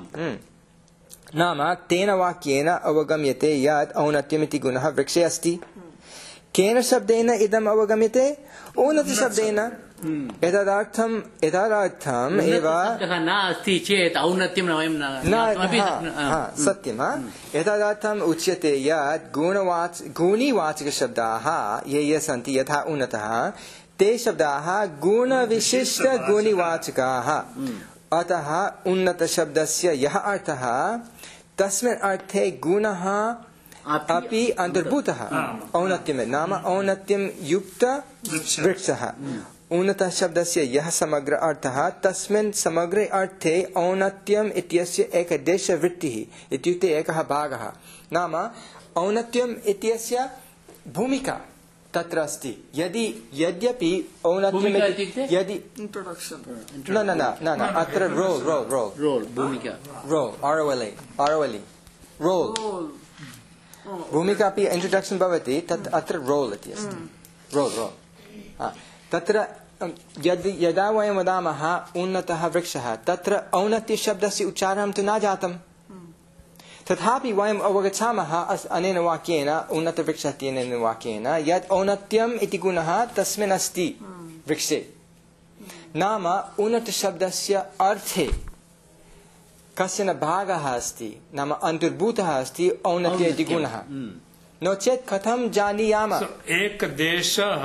नाम तेन वाक्येन अवगम्यते यत् औन्नत्यमिति गुणः वृक्षे अस्ति केन शब्देन इदम् अवगम्यते औन्नत्यशब्देन एतदर्थम् एतदर्थम् एव न अस्ति चेत् औन्नत्यं वयं सत्यम् एतदर्थम् उच्यते यत् गुणवाच गुणीवाचकशब्दाः ये ये सन्ति यथा उन्नतः ते शब्दाः गुणविशिष्टगुणिवाचकाः अतः उन्नतशब्दस्य यः अर्थः तस्मिन् अर्थे गुणः अपि अन्तर्भूतः औन्नत्यं नाम औन्नत्यं युक्त वृक्षः उन्नतः शब्दस्य यः समग्र अर्थः तस्मिन् समग्रे अर्थे औन्नत्यम् इत्यस्य एकदेशवृत्तिः इत्युक्ते एकः भागः नाम औन्नत्यम् इत्यस्य भूमिका तत्र अस्ति यदि यद्यपि औन्नत्यम् यदि न न न न अत्र रोल् रोल् रोल् रोल् भूमिका रोल् आरोवलि आरोवलि रोल् भूमिका अपि इंट्रोडक्शन् भवति तत् अत्र रोल् इति अस्ति रोल् रोल् तत्र यदि यदा वयं वदामः उन्नतः वृक्षः तत्र औन्नत्यशब्दस्य उच्चारणं तु न जातम् तथापि वयम् अवगच्छामः अनेन वाक्येन उन्नतवृक्षः इत्यनेन वाक्येन यत् औन्नत्यम् इति गुणः तस्मिन् अस्ति वृक्षे नाम उन्नतशब्दस्य अर्थे कश्चन भागः अस्ति नाम अन्तर्भूतः अस्ति औन्नत्य इति गुणः नो चेत् कथं जानीयामः एकदेशः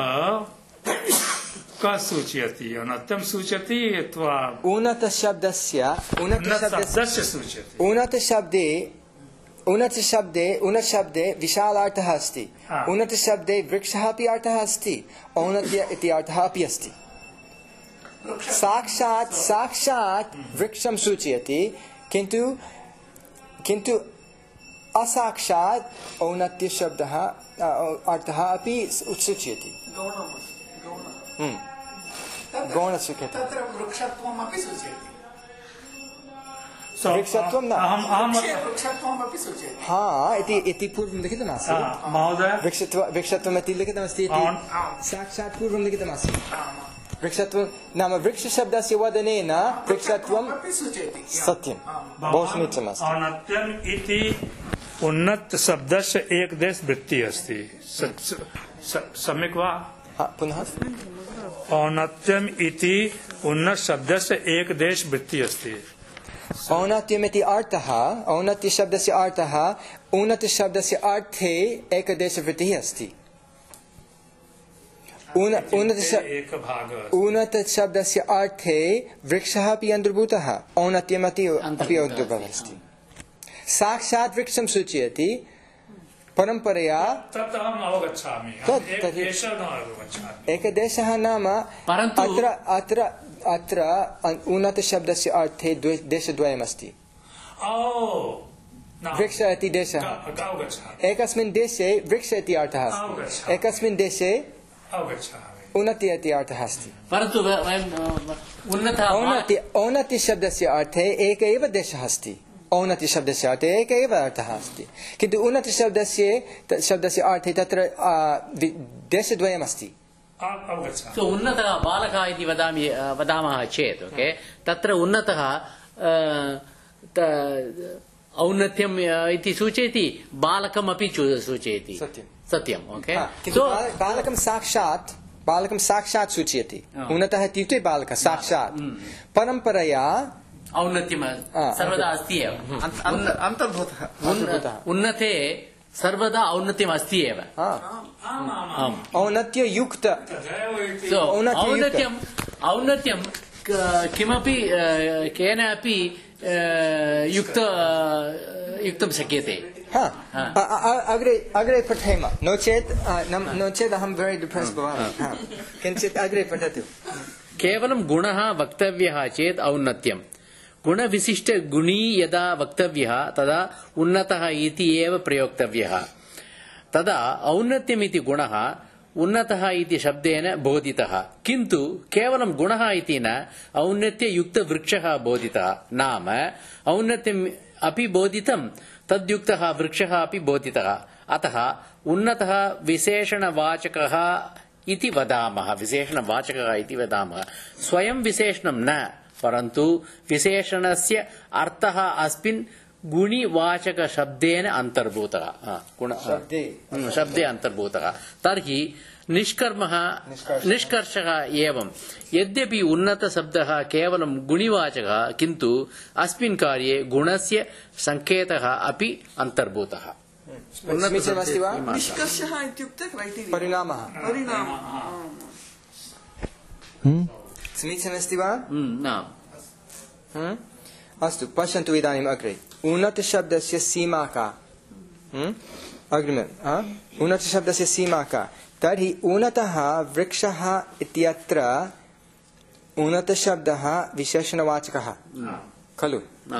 का सूचयति औन्नत्यं सूचयति अथवा उन्नतशब्दस्य उन्नतशब्दस्य सूचयति उन्नतशब्दे उन्नतशब्दे उन्नतशब्दे विशालार्थः अस्ति उन्नतशब्दे वृक्षः अपि अर्थः अस्ति औन्नत्य इति अर्थः अपि अस्ति साक्षात् साक्षात् वृक्षं सूचयति किन्तु किन्तु असाक्षात् औन्नत्यशब्दः अर्थः अपि सूचयति गौणस्य तत्र वृक्षत्वमपि सूचयति वृक्षत्वं न वृक्षत्वमपि सूचयति हा इति इति पूर्वं लिखितमासीत् महोदय वृक्षत्व वृक्षत्वमिति लिखितमस्ति साक्षात् पूर्वं लिखितमासीत् वृक्षत्वं नाम वृक्षशब्दस्य वदनेन वृक्षत्वं सत्यं बहु समीचीनमस्ति औन्नत्यम् इति उन्नत शब्दस्य एकदेशवृत्तिः अस्ति सम्यक् वा पुनः औन्नत्यम् इति उन्नत शब्दस्य एकदेशवृत्तिः अस्ति औन्नत्यमिति अर्थः औन्नत्यशब्दस्य अर्थः उन्नतशब्दस्य अर्थे एकदेशवृत्तिः अस्ति उन्नतशब्दस्य अर्थे वृक्षः अपि अन्तर्भूतः औन्नत्यमपि अपि अन्तर्भूतः अस्ति साक्षात् वृक्षं सूचयति परम्परया तत् अहम् अवगच्छामि एकदेशः नाम अत्र अत्र अत्र उन्नतशब्दस्य अर्थे देशद्वयमस्ति वृक्ष इति देशः एकस्मिन् देशे वृक्ष इति अर्थः अस्ति एकस्मिन् देशे उन्नति इति अर्थः अस्ति परन्तु औन्नत्यशब्दस्य अर्थे एक एव देशः अस्ति औन्नत्यशब्दस्य अर्थे एक एव अर्थः अस्ति किन्तु उन्नतशब्दस्य शब्दस्य अर्थे तत्र देशद्वयमस्ति उन्नतः बालकः इति वदामि वदामः चेत् ओके तत्र उन्नतः औन्नत्यम् इति सूचयति बालकमपि सूचयति सत्यम् ओके बालकं साक्षात् बालकं साक्षात् सूचयति उन्नतः इत्युक्ते बालकः साक्षात् परम्परया औन्नत्यं सर्वदा अस्ति एव अन्तर्भूतः उन्नते सर्वदा औन्नत्यम् अस्ति एव औन्नत्ययुक्त औन्नत्यम् औन्नत्यं किमपि केनापि युक्त युक्तं शक्यते अग्रे अग्रे पठेम नो चेत् नो चेत् अहं वेरि डिप्रेस् भवामि किञ्चित् अग्रे पठतु केवलं गुणः वक्तव्यः चेत् औन्नत्यं गुणविशिष्टगुणी यदा वक्तव्यः तदा उन्नतः इति एव प्रयोक्तव्यः तदा औन्नत्यमिति गुणः उन्नतः इति शब्देन बोधितः किन्तु केवलं गुणः इति न औन्नत्ययुक्तवृक्षः बोधितः नाम औन्नत्यम् अपि बोधितं तद्युक्तः वृक्षः अपि बोधितः अतः उन्नतः विशेषणवाचकः इति वदामः विशेषणवाचकः इति वदामः स्वयं विशेषणं न परन्तु विशेषणस्य अर्थः अस्मिन् गुणिवाचकशब्देन अन्तर्भूतः शब्दे अन्तर्भूतः तर्हि निष्कर्मः निष्कर्षः एवं यद्यपि उन्नतशब्दः केवलं गुणिवाचकः किन्तु अस्मिन् कार्ये गुणस्य संकेतः अपि अन्तर्भूतः समीचीनमस्ति वा निष्कर्षः इत्युक्ते criteria परिणामः परिणामः समीचीनमस्ति वा न अस्तु पश्यन्तु इदानीम् अग्रे उन्नतशब्दस्य सीमा का अग्रिमे उन्नतशब्दस्य सीमा का तर्हि उन्नतः वृक्षः इत्यत्र उन्नतशब्दः विशेषणवाचकः खलु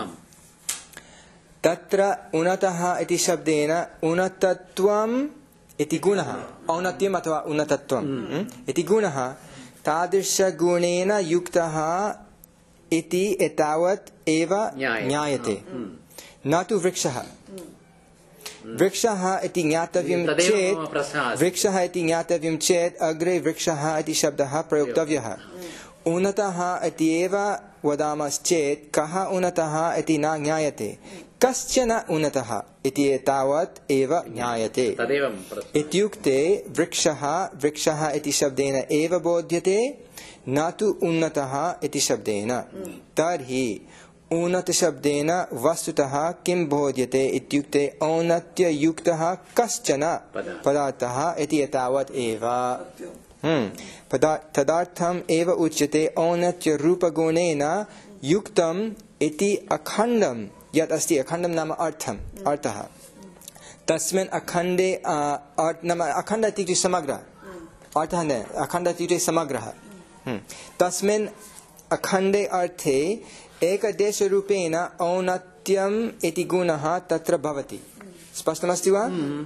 तत्र उन्नतः इति शब्देन उन्नतत्वम् इति गुणः औन्नत्यम् अथवा उन्नतत्वम् इति गुणः तादृशगुणेन युक्तः इति एतावत् एव ज्ञायते न तु वृक्षः वृक्षः इति ज्ञातव्यं चेत् वृक्षः इति ज्ञातव्यं चेत् अग्रे वृक्षः इति शब्दः प्रयोक्तव्यः उन्नतः इति एव वदामश्चेत् कः उन्नतः इति न ज्ञायते कश्चन उन्नतः इति एतावत् एव ज्ञायते इत्युक्ते वृक्षः वृक्षः इति शब्देन एव बोध्यते न तु उन्नतः इति शब्देन तर्हि उन्नतशब्देन वस्तुतः किं बोध्यते इत्युक्ते औन्नत्ययुक्तः कश्चन पदार्थः इति एतावत् एव तदर्थम् एव उच्यते औन्नत्यरूपगुणेन युक्तम् इति अखण्डं यत् अस्ति अखण्डं नाम अर्थम् अर्थः तस्मिन् अखण्डे नाम अखण्ड इत्युक्ते समग्रः अर्थः न अखण्ड इत्युक्ते समग्रः तस्मिन् अखण्डे अर्थे एकदेशरूपेण औन्नत्यम् इति गुणः तत्र भवति स्पष्टमस्ति वा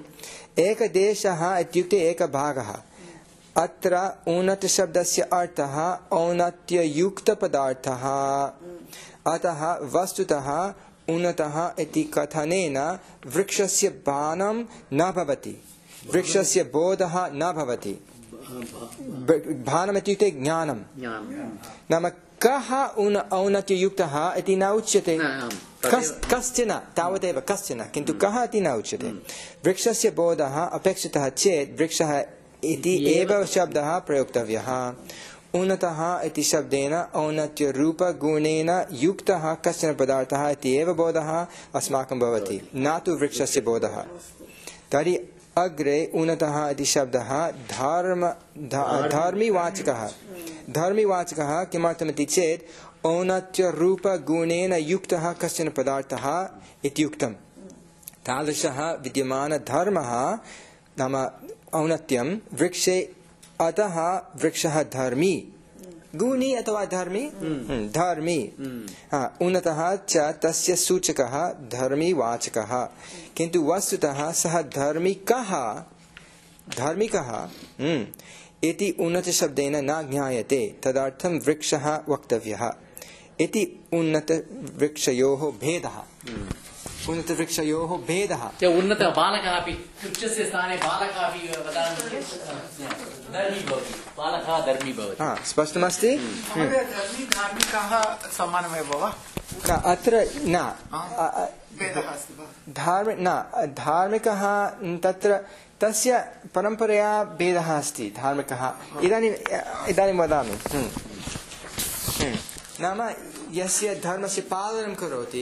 एकदेशः इत्युक्ते एकभागः अत्र उन्नतशब्दस्य अर्थः औन्नत्ययुक्तपदार्थः अतः वस्तुतः उन्नतः इति कथनेन वृक्षस्य भानं न भवति वृक्षस्य बोधः न भवति भानम् इत्युक्ते ज्ञानं नाम कः औन्नत्ययुक्तः इति न उच्यते कश्चन तावदेव कश्चन किन्तु कः इति न उच्यते वृक्षस्य बोधः अपेक्षितः चेत् वृक्षः इति एव शब्दः प्रयोक्तव्यः उन्नतः इति शब्देन औन्नत्यरूपगुणेन युक्तः कश्चन पदार्थः इति एव बोधः अस्माकं भवति न तु वृक्षस्य बोधः तर्हि अग्रे उन्नतः इति शब्दः धर्म धर्मीवाचकः धर्मीवाचकः किमर्थमिति चेत् औन्नत्यरूपगुणेन युक्तः कश्चन पदार्थः इत्युक्तं तादृशः विद्यमानधर्मः नाम औन्नत्यं वृक्षे अतः वृक्षः धर्मी गुणी अथवा धर्मी धर्मी उन्नतः च तस्य सूचकः धर्मीवाचकः किन्तु वस्तुतः सः धार्मिकः धार्मिकः इति उन्नतशब्देन न ज्ञायते तदर्थं वृक्षः वक्तव्यः इति उन्नतवृक्षयोः भेदः उन्नतवृक्षयोः भेदः उन्नत बालकः अपि वृक्षस्य स्थाने बालकः अपि वदामि धर्मी भवति बालकः धर्मी भवति हा स्पष्टमस्ति धार्मिकः समानमेव वा अत्र न धार्मिक न धार्मिकः तत्र तस्य परम्परया भेदः अस्ति धार्मिकः इदानीं इदानीं वदामि नाम यस्य धर्मस्य पालनं करोति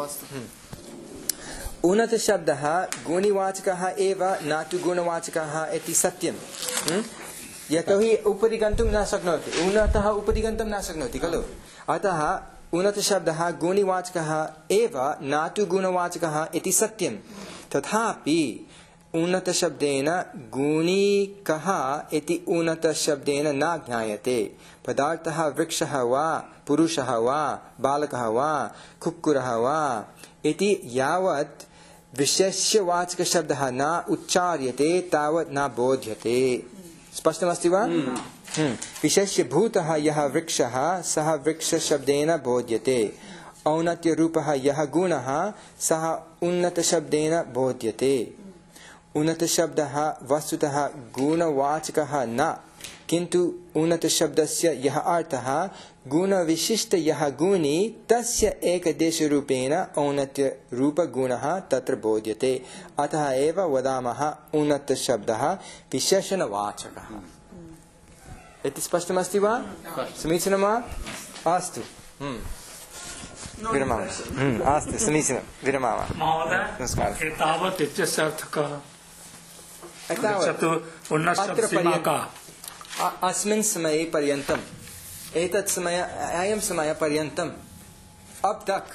उन्नतशब्दः गुणिवाचकः एव न तु गुणवाचकः इति सत्यं यतोहि उपरि गन्तुं न शक्नोति उन्नतः उपरि गन्तुं न शक्नोति खलु अतः उन्नतशब्दः गुणिवाचकः एव न तु गुणवाचकः इति सत्यं तथापि उन्नतशब्देन गुणी कः इति उन्नतशब्देन न ज्ञायते पदार्थः वृक्षः वा पुरुषः वा बालकः वा कुक्कुरः वा इति यावत् विशेष्यवाचकशब्दः न उच्चार्यते तावत् न बोध्यते स्पष्टमस्ति वा विशेष्यभूतः यः वृक्षः सः वृक्षशब्देन बोध्यते औन्नत्यरूपः यः गुणः सः उन्नतशब्देन बोध्यते उन्नतशब्दः वस्तुतः गुणवाचकः न, किन्तु उन्नतशब्दस्य यः अर्थः गुणविशिष्ट यः गुणी तस्य एकदेशरूपेण औन्नत्यरूपगुणः तत्र बोध्यते। अतः एव वदामः उन्नतशब्दः विशेषणवाचकः। इति स्पष्टमस्ति वा? समीचीनं वा? अस्तु, विरमामः। अस्तु, समीचीनं, विरमामः। नमस्कारः। एतावत् इत्यस्य अर्थः कः? एतावत् उन्नतस्य सीमा का? अस्मिन् समये पर्यन्तम्, एतत् समय अयं समय पर्यन्तम्, अब तक।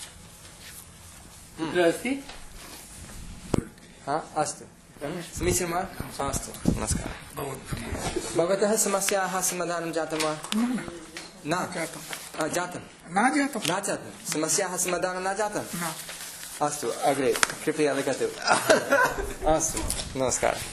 अस्ति? हा, अस्तु, समीचीनं वा? अस्तु, नमस्कारः। भवतः समस्याः समाधानं जातं वा? न जातं। जातं न जातं न जातं समस्याः समाधानं न जातं। अस्तु, अग्रे कृपया लिखतु। अस्तु, नमस्कारः।